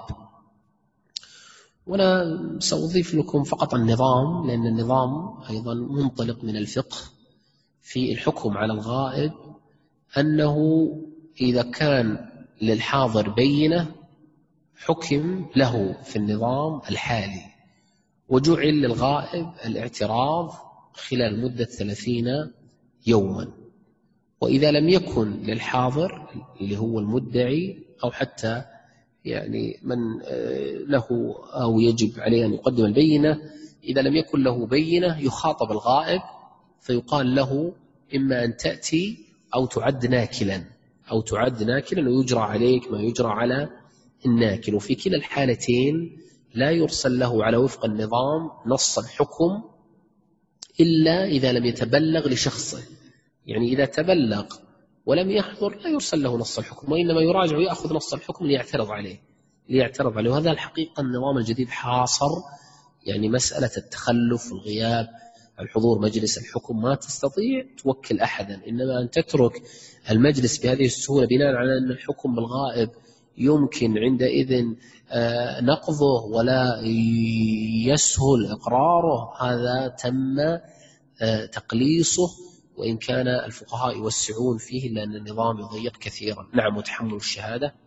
وأنا سأضيف لكم فقط النظام، لأن النظام أيضا منطلق من الفقه في الحكم على الغائب، أنه إذا كان للحاضر بينة حكم له في النظام الحالي، وجعل للغائب الاعتراض خلال مدة ثلاثين يوما. وإذا لم يكن للحاضر اللي هو المدعي أو حتى يعني من له أو يجب عليه أن يقدم البينة، إذا لم يكن له بينة يخاطب الغائب فيقال له إما أن تأتي أو تعد ناكلا أو تعد ناكلا ويجرى عليك ما يجرى على الناكل. وفي كلا الحالتين لا يرسل له على وفق النظام نص الحكم إلا إذا لم يتبلغ لشخصه. يعني إذا تبلغ ولم يحضر لا يرسل له نص الحكم، وإنما يراجع ويأخذ نص الحكم ليعترض عليه ليعترض عليه. وهذا الحقيقة النظام الجديد حاصر يعني مسألة التخلف والغياب، الحضور مجلس الحكم ما تستطيع توكل أحدا، إنما أن تترك المجلس بهذه السهولة بناء على أن الحكم بالغائب يمكن عندئذ نقضه ولا يسهل إقراره، هذا تم تقليصه، وإن كان الفقهاء يوسعون فيه لأن النظام يضيق كثيرا. نعم. وتحمل الشهادة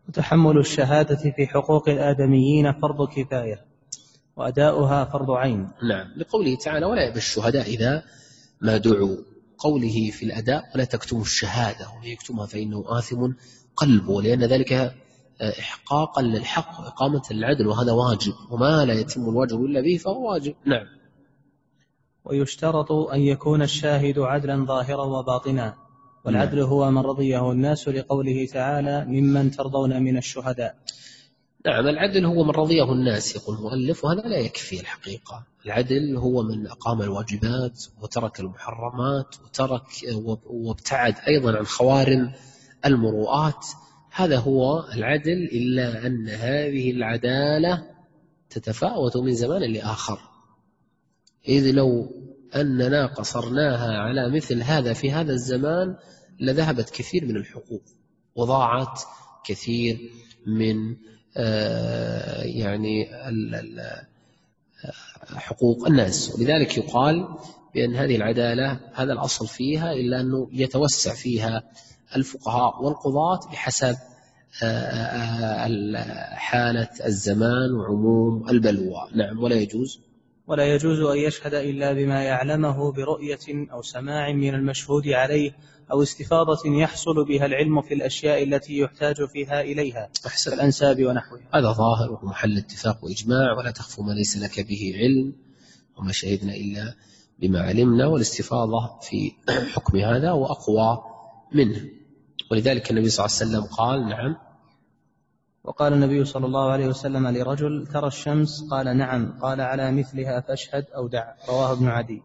وتحمل الشهادة في حقوق الآدميين فرض كفاية وأداؤها فرض عين. نعم، لقوله تعالى ولا يأبى الشهداء إذا ما دعوا، قوله في الأداء ولا تكتموا الشهادة، ومن يكتمها فإنه آثم قلبه، لأن ذلك إحقاقا للحق وإقامة العدل، وهذا واجب، وما لا يتم الواجب إلا به فهو واجب. نعم. ويشترط أن يكون الشاهد عدلا ظاهرا وباطنا، والعدل نعم. هو من رضيه الناس، لقوله تعالى ممن ترضون من الشهداء. نعم، العدل هو من رضيه الناس يقول المؤلف، وهذا لا يكفي الحقيقة. العدل هو من أقام الواجبات وترك المحرمات وترك وابتعد أيضا عن خوارم المروءات، هذا هو العدل. إلا أن هذه العدالة تتفاوت من زمان لآخر، إذ لو أننا قصرناها على مثل هذا في هذا الزمان لذهبت كثير من الحقوق وضاعت كثير من آه يعني حقوق الناس. ولذلك يقال بأن هذه العدالة هذا الأصل فيها، إلا أنه يتوسع فيها الفقهاء والقضاة بحسب حالة الزمان وعموم البلوى. نعم. ولا يجوز ولا يجوز أن يشهد إلا بما يعلمه برؤية أو سماع من المشهود عليه، أو استفاضة يحصل بها العلم في الأشياء التي يحتاج فيها إليها كالأنساب ونحوها. هذا ظاهر ومحل اتفاق وإجماع، ولا تخف ما ليس لك به علم، وما شهدنا إلا بما علمنا، والاستفاضة في حكم هذا وأقوى منه. ولذلك النبي صلى الله عليه وسلم قال نعم. وقال النبي صلى الله عليه وسلم لرجل ترى الشمس؟ قال نعم. قال على مثلها فاشهد أو دع. رواه ابن عدي.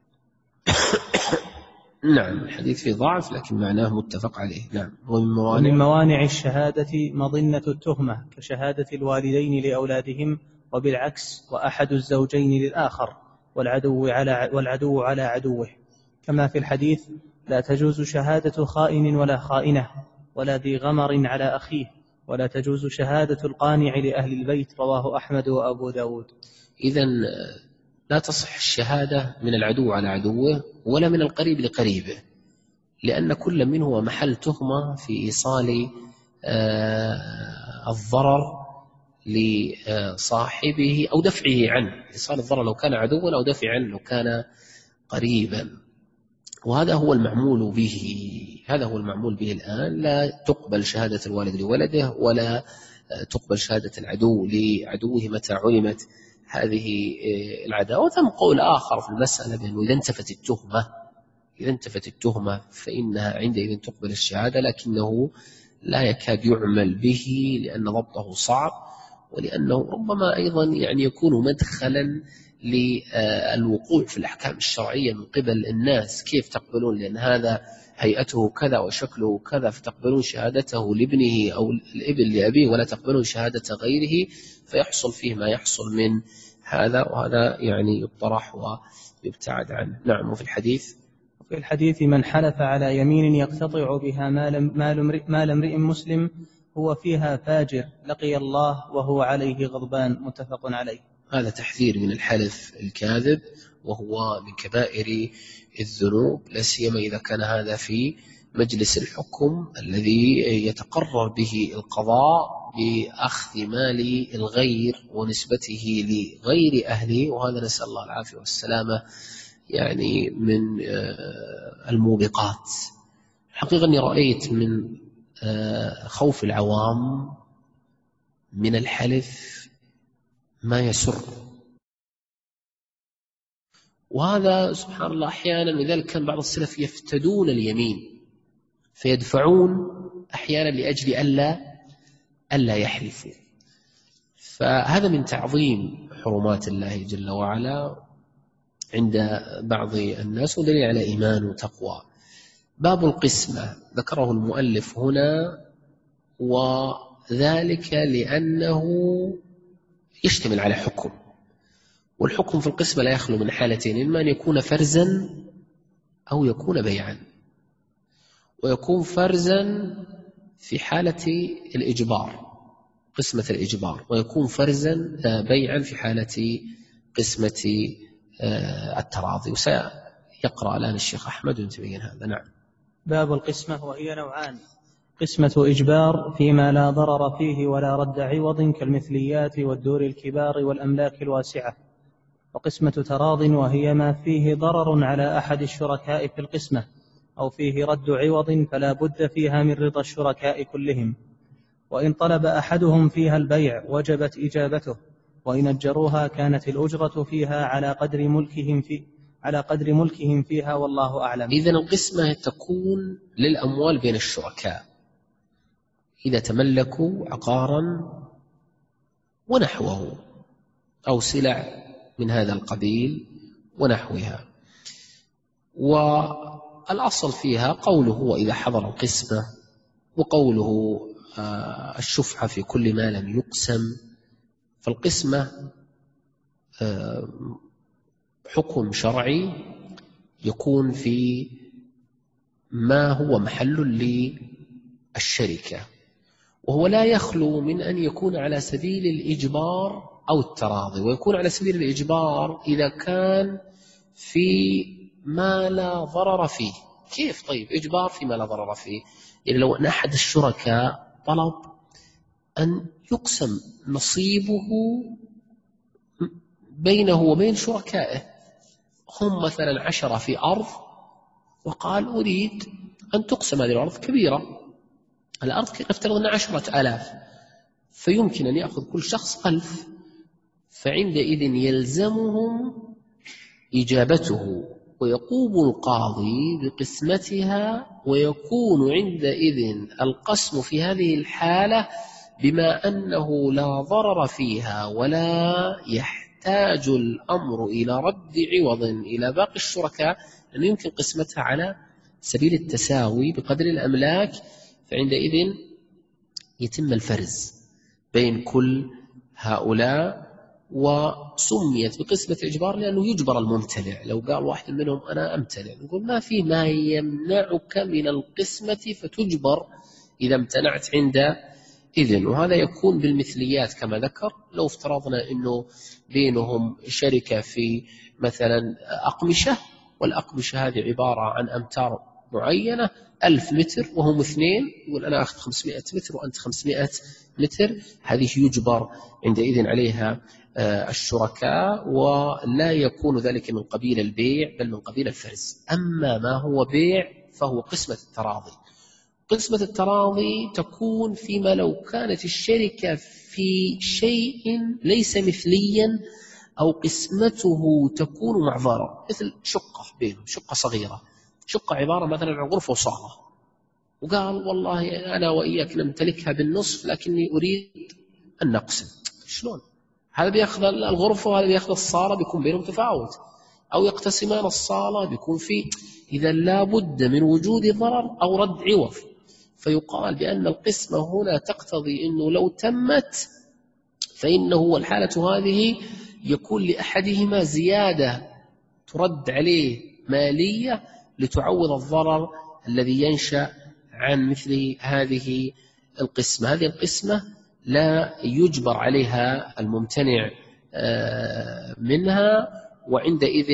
نعم، الحديث فيه ضعف لكن معناه متفق عليه. نعم. ومن موانع, ومن موانع الشهادة مظنة التهمة كشهادة الوالدين لأولادهم، وبالعكس وأحد الزوجين للآخر، والعدو على, والعدو على عدوه، كما في الحديث لا تجوز شهادة خائن ولا خائنة ولا ذي غمر على أخيه، ولا تجوز شهادة القانع لأهل البيت. رواه أحمد وأبو داود. إذن لا تصح الشهادة من العدو على عدوه ولا من القريب لقريبه، لأن كل منه محل تهمة في إيصال الضرر لصاحبه أو دفعه عنه، إيصال الضرر لو كان عدوا أو دفع عنه لو كان قريبا، وهذا هو المعمول به. هذا هو المعمول به الآن. لا تقبل شهادة الوالد لولده، ولا تقبل شهادة العدو لعدوه متى علمت هذه العداوة. ثم قول آخر في المسألة بأنه إذا انتفت التهمة إذا انتفت التهمة فإنها عندئذ تقبل الشهادة، لكنه لا يكاد يعمل به لأن ضبطه صعب، ولأنه ربما أيضا يعني يكون مدخلا للوقوع في الأحكام الشرعية من قبل الناس. كيف تقبلون لأن هذا هيئته كذا وشكله كذا فتقبلون شهادته لابنه أو الابن لأبيه ولا تقبلون شهادة غيره، فيحصل فيه ما يحصل من هذا، وهذا يعني يطرح ويبتعد عنه. نعم. وفي الحديث في الحديث من حلف على يمين يقتطع بها مال امرئ مسلم هو فيها فاجر لقي الله وهو عليه غضبان. متفق عليه. هذا تحذير من الحلف الكاذب، وهو من كبائر الذنوب، لا سيما إذا كان هذا في مجلس الحكم الذي يتقرر به القضاء بأخذ مال الغير ونسبته لغير أهله، وهذا نسأل الله العافية والسلامة يعني من الموبقات. حقيقة أني رأيت من خوف العوام من الحلف ما يسر، وهذا سبحان الله أحيانا، لذلك كان بعض السلف يفتدون اليمين فيدفعون أحيانا لأجل ألا ألا يحلفوا. فهذا من تعظيم حرمات الله جل وعلا عند بعض الناس، ودليل على إيمان وتقوى. باب القسمة ذكره المؤلف هنا، وذلك لأنه يشتمل على حكم، والحكم في القسمة لا يخلو من حالتين: إما أن يكون فرزا أو يكون بيعا. ويكون فرزا في حالة الإجبار، قسمة الإجبار، ويكون فرزا بيعا في حالة قسمة التراضي. وسيقرأ الآن الشيخ أحمد ويتبين هذا. نعم. باب القسمة، وهي نوعان: وقسمة إجبار فيما لا ضرر فيه ولا رد عوض كالمثليات والدور الكبار والأملاك الواسعة. وقسمة تراض وهي ما فيه ضرر على أحد الشركاء في القسمة أو فيه رد عوض فلا بد فيها من رضا الشركاء كلهم، وإن طلب أحدهم فيها البيع وجبت إجابته، وإن أجروها كانت الأجرة فيها على قدر ملكهم في على قدر ملكهم فيها والله أعلم. إذن القسمة تكون للأموال بين الشركاء إذا تملكوا عقارا ونحوه أو سلع من هذا القبيل ونحوها. والأصل فيها قوله وإذا حضر القسمة، وقوله الشفعة في كل ما لم يقسم. فالقسمة حكم شرعي يكون في ما هو محل للشركة، وهو لا يخلو من أن يكون على سبيل الإجبار أو التراضي. ويكون على سبيل الإجبار إذا كان في ما لا ضرر فيه. كيف طيب إجبار في ما لا ضرر فيه؟ يعني لو أن أحد الشركاء طلب أن يقسم نصيبه بينه وبين شركائه، هم مثلا عشرة في أرض، وقال أريد أن تقسم هذه الأرض كبيرة، الأرض نفترض أنها عشرة آلاف، فيمكن أن يأخذ كل شخص ألف، فعندئذ يلزمهم إجابته، ويقوم القاضي بقسمتها، ويكون عندئذ القسم في هذه الحالة بما أنه لا ضرر فيها ولا يحتاج الأمر إلى رد عوض إلى باقي الشركاء، أنه يمكن قسمتها على سبيل التساوي بقدر الأملاك. فعندئذ يتم الفرز بين كل هؤلاء. وسميت بقسمة إجبار لأنه يجبر الممتنع. لو قال واحد منهم أنا أمتنع، نقول ما في ما يمنعك من القسمة فتجبر إذا امتنعت عند إذن. وهذا يكون بالمثليات كما ذكر. لو افترضنا أنه بينهم شركة في مثلا أقمشة، والأقمشة هذه عبارة عن أمتار معينة، ألف متر وهم اثنين، يقول أنا أخذ خمسمائة متر وأنت خمسمائة متر، هذه يجبر عندئذ عليها الشركاء، ولا يكون ذلك من قبيل البيع بل من قبيل الفرز. أما ما هو بيع فهو قسمة التراضي. قسمة التراضي تكون فيما لو كانت الشركة في شيء ليس مثليا أو قسمته تكون مع ضرر، مثل شقة بينهم، شقة صغيرة، شقة عبارة مثلا عن غرفة وصالة، وقال والله أنا وإياك نمتلكها بالنصف لكني أريد أن نقسم. شلون؟ هذا بيأخذ الغرفة وهذا بيأخذ الصالة، بيكون بينهم تفاوت. أو يقتسمان الصالة، بيكون في إذا لا بد من وجود ضرر أو رد عوض. فيقال بأن القسمة هنا تقتضي أنه لو تمت فإنه الحالة هذه يكون لأحدهما زيادة ترد عليه مالية لتعوض الضرر الذي ينشأ عن مثل هذه القسمة. هذه القسمة لا يجبر عليها الممتنع منها، وعندئذ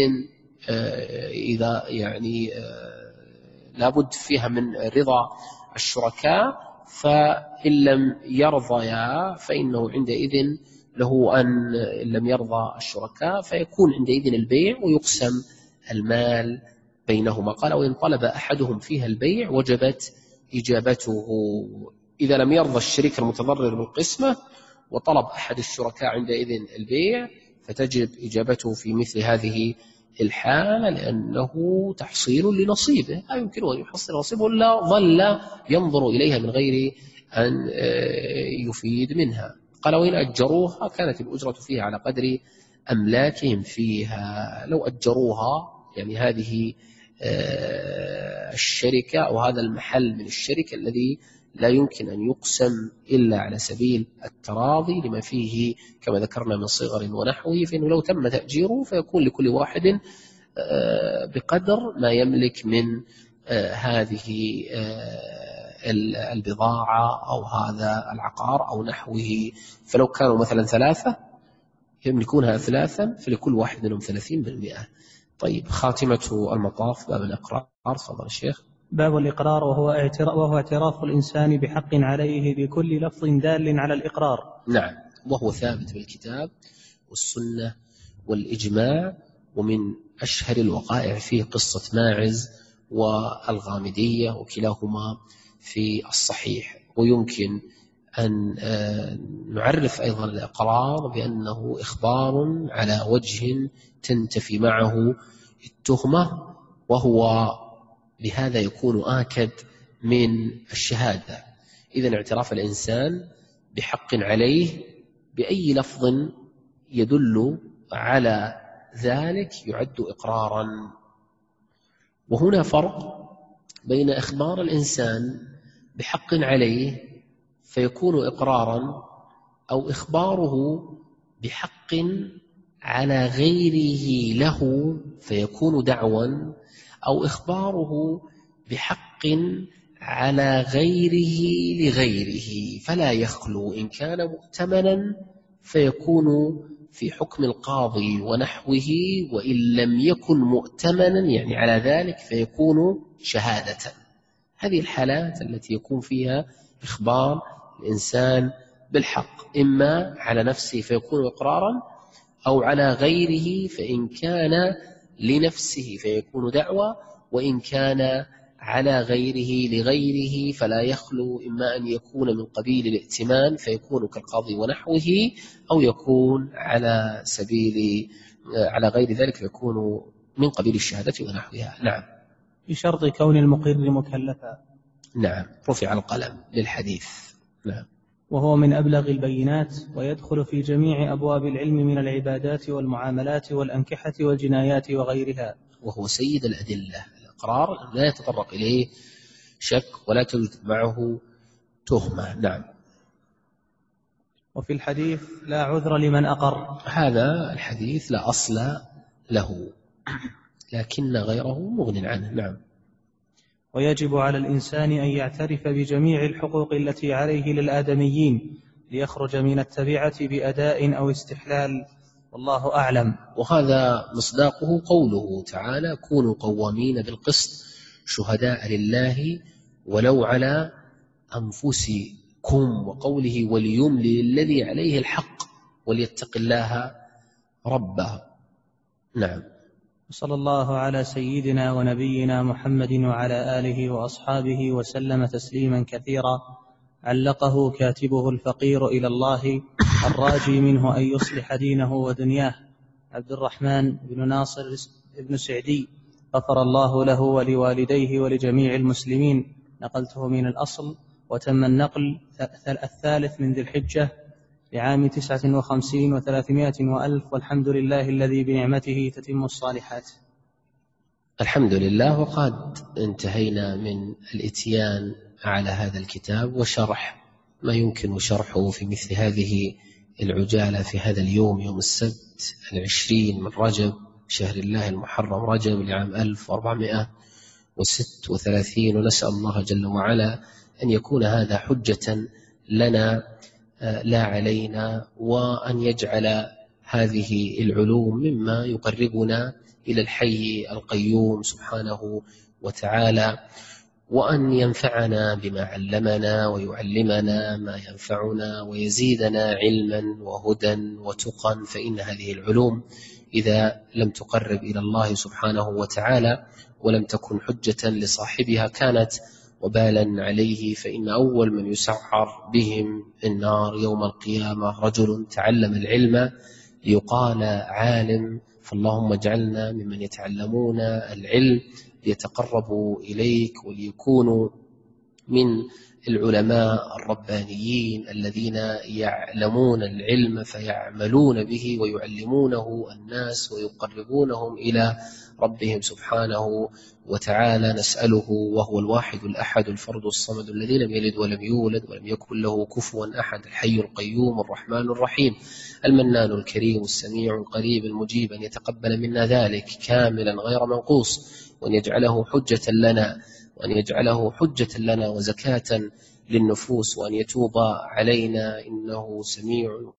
إذا يعني لابد فيها من رضا الشركاء، فإن لم يرضيا فإنه عندئذ له أن لم يرضى الشركاء فيكون عندئذ البيع ويقسم المال بينهما. قال وإن طلب أحدهم فيها البيع وجبت إجابته. إذا لم يرضى الشريك المتضرر بالقسمة وطلب أحد الشركاء عندئذ البيع فتجب إجابته في مثل هذه الحالة، لأنه تحصيل لنصيبه، لا يمكن أن يحصل نصيبه إلا ظل ينظر إليها من غير أن يفيد منها. قال وإن أجروها كانت الأجرة فيها على قدر أملاكهم فيها. لو أجروها يعني هذه الشركة أو هذا المحل من الشركة الذي لا يمكن أن يقسم إلا على سبيل التراضي لما فيه كما ذكرنا من صغر ونحوه، فإنه لو تم تأجيره فيكون لكل واحد بقدر ما يملك من هذه البضاعة أو هذا العقار أو نحوه. فلو كانوا مثلا ثلاثة يملكونها ثلاثا فلكل واحد منهم ثلاثين بالمئة. طيب، خاتمة المطاف باب الإقرار. تفضل الشيخ. باب الإقرار، وهو اعتراف, وهو اعتراف الإنسان بحق عليه بكل لفظ دال على الإقرار. نعم، وهو ثابت بالكتاب والسنة والإجماع. ومن أشهر الوقائع فيه قصة ماعز والغامدية، وكلاهما في الصحيح. ويمكن أن نعرف أيضا الإقرار بأنه إخبار على وجه تنتفي معه التهمة، وهو بهذا يكون آكد من الشهادة. إذن اعتراف الإنسان بحق عليه بأي لفظ يدل على ذلك يعد إقرارا. وهنا فرق بين إخبار الإنسان بحق عليه فيكون إقرارا، أو إخباره بحق على غيره له فيكون دعوا، أو إخباره بحق على غيره لغيره فلا يخلو. إن كان مؤتمنا فيكون في حكم القاضي ونحوه، وإن لم يكن مؤتمنا يعني على ذلك فيكون شهادة. هذه الحالات التي يكون فيها إخبار الإنسان بالحق، إما على نفسه فيكون إقرارا، أو على غيره فإن كان لنفسه فيكون دعوى، وإن كان على غيره لغيره فلا يخلو إما أن يكون من قبيل الائتمان فيكون كالقاضي ونحوه، أو يكون على سبيل على غير ذلك فيكون من قبيل الشهادة ونحوها. نعم، بشرط كون المقر مكلفا. نعم، رفع القلم للحديث. نعم. وهو من أبلغ البينات، ويدخل في جميع أبواب العلم من العبادات والمعاملات والأنكحة والجنايات وغيرها. وهو سيد الأدلة. الإقرار لا يتطرق إليه شك ولا توجد معه تهمة. نعم. وفي الحديث لا عذر لمن أقر. هذا الحديث لا أصل له، لكن غيره مغن عنه. نعم. ويجب على الإنسان أن يعترف بجميع الحقوق التي عليه للآدميين ليخرج من التبعة بأداء أو استحلال، والله أعلم. وهذا مصداقه قوله تعالى: كونوا قوامين بالقسط شهداء لله ولو على أنفسكم، وقوله وليملي الذي عليه الحق وليتق الله ربه. نعم. صلى الله على سيدنا ونبينا محمد وعلى آله وأصحابه وسلم تسليما كثيرا. علقه كاتبه الفقير إلى الله الراجي منه أن يصلح دينه ودنياه، عبد الرحمن بن ناصر بن سعدي، غفر الله له ولوالديه ولجميع المسلمين. نقلته من الأصل، وتم النقل الثالث من ذي الحجة لعام تسعة وخمسين وثلاثمائة وألف، والحمد لله الذي بنعمته تتم الصالحات. الحمد لله. وقد انتهينا من الاتيان على هذا الكتاب وشرح ما يمكن شرحه في مثل هذه العجالة في هذا اليوم، يوم السبت العشرين من رجب شهر الله المحرم رجب لعام ألف وأربعمائة وستة وثلاثين. ونسأل الله جل وعلا أن يكون هذا حجة لنا لا علينا، وأن يجعل هذه العلوم مما يقربنا إلى الحي القيوم سبحانه وتعالى، وأن ينفعنا بما علمنا ويعلمنا ما ينفعنا ويزيدنا علما وهدى وتقا. فإن هذه العلوم إذا لم تقرب إلى الله سبحانه وتعالى ولم تكن حجة لصاحبها كانت وبالا عليه. فإن أول من يسعر بهم النار يوم القيامة رجل تعلم العلم ليقال عالم. فاللهم اجعلنا ممن يتعلمون العلم ليتقربوا إليك وليكونوا من العلماء الربانيين الذين يعلمون العلم فيعملون به ويعلمونه الناس ويقربونهم إلى ربهم سبحانه وتعالى. نسأله وهو الواحد الأحد الفرد الصمد الذي لم يلد ولم يولد ولم يكن له كفوا أحد، الحي القيوم الرحمن الرحيم المنان الكريم السميع القريب المجيب، أن يتقبل منا ذلك كاملا غير منقوص، وأن يجعله حجة لنا وأن يجعله حجة لنا وزكاة للنفوس، وأن يتوب علينا إنه سميع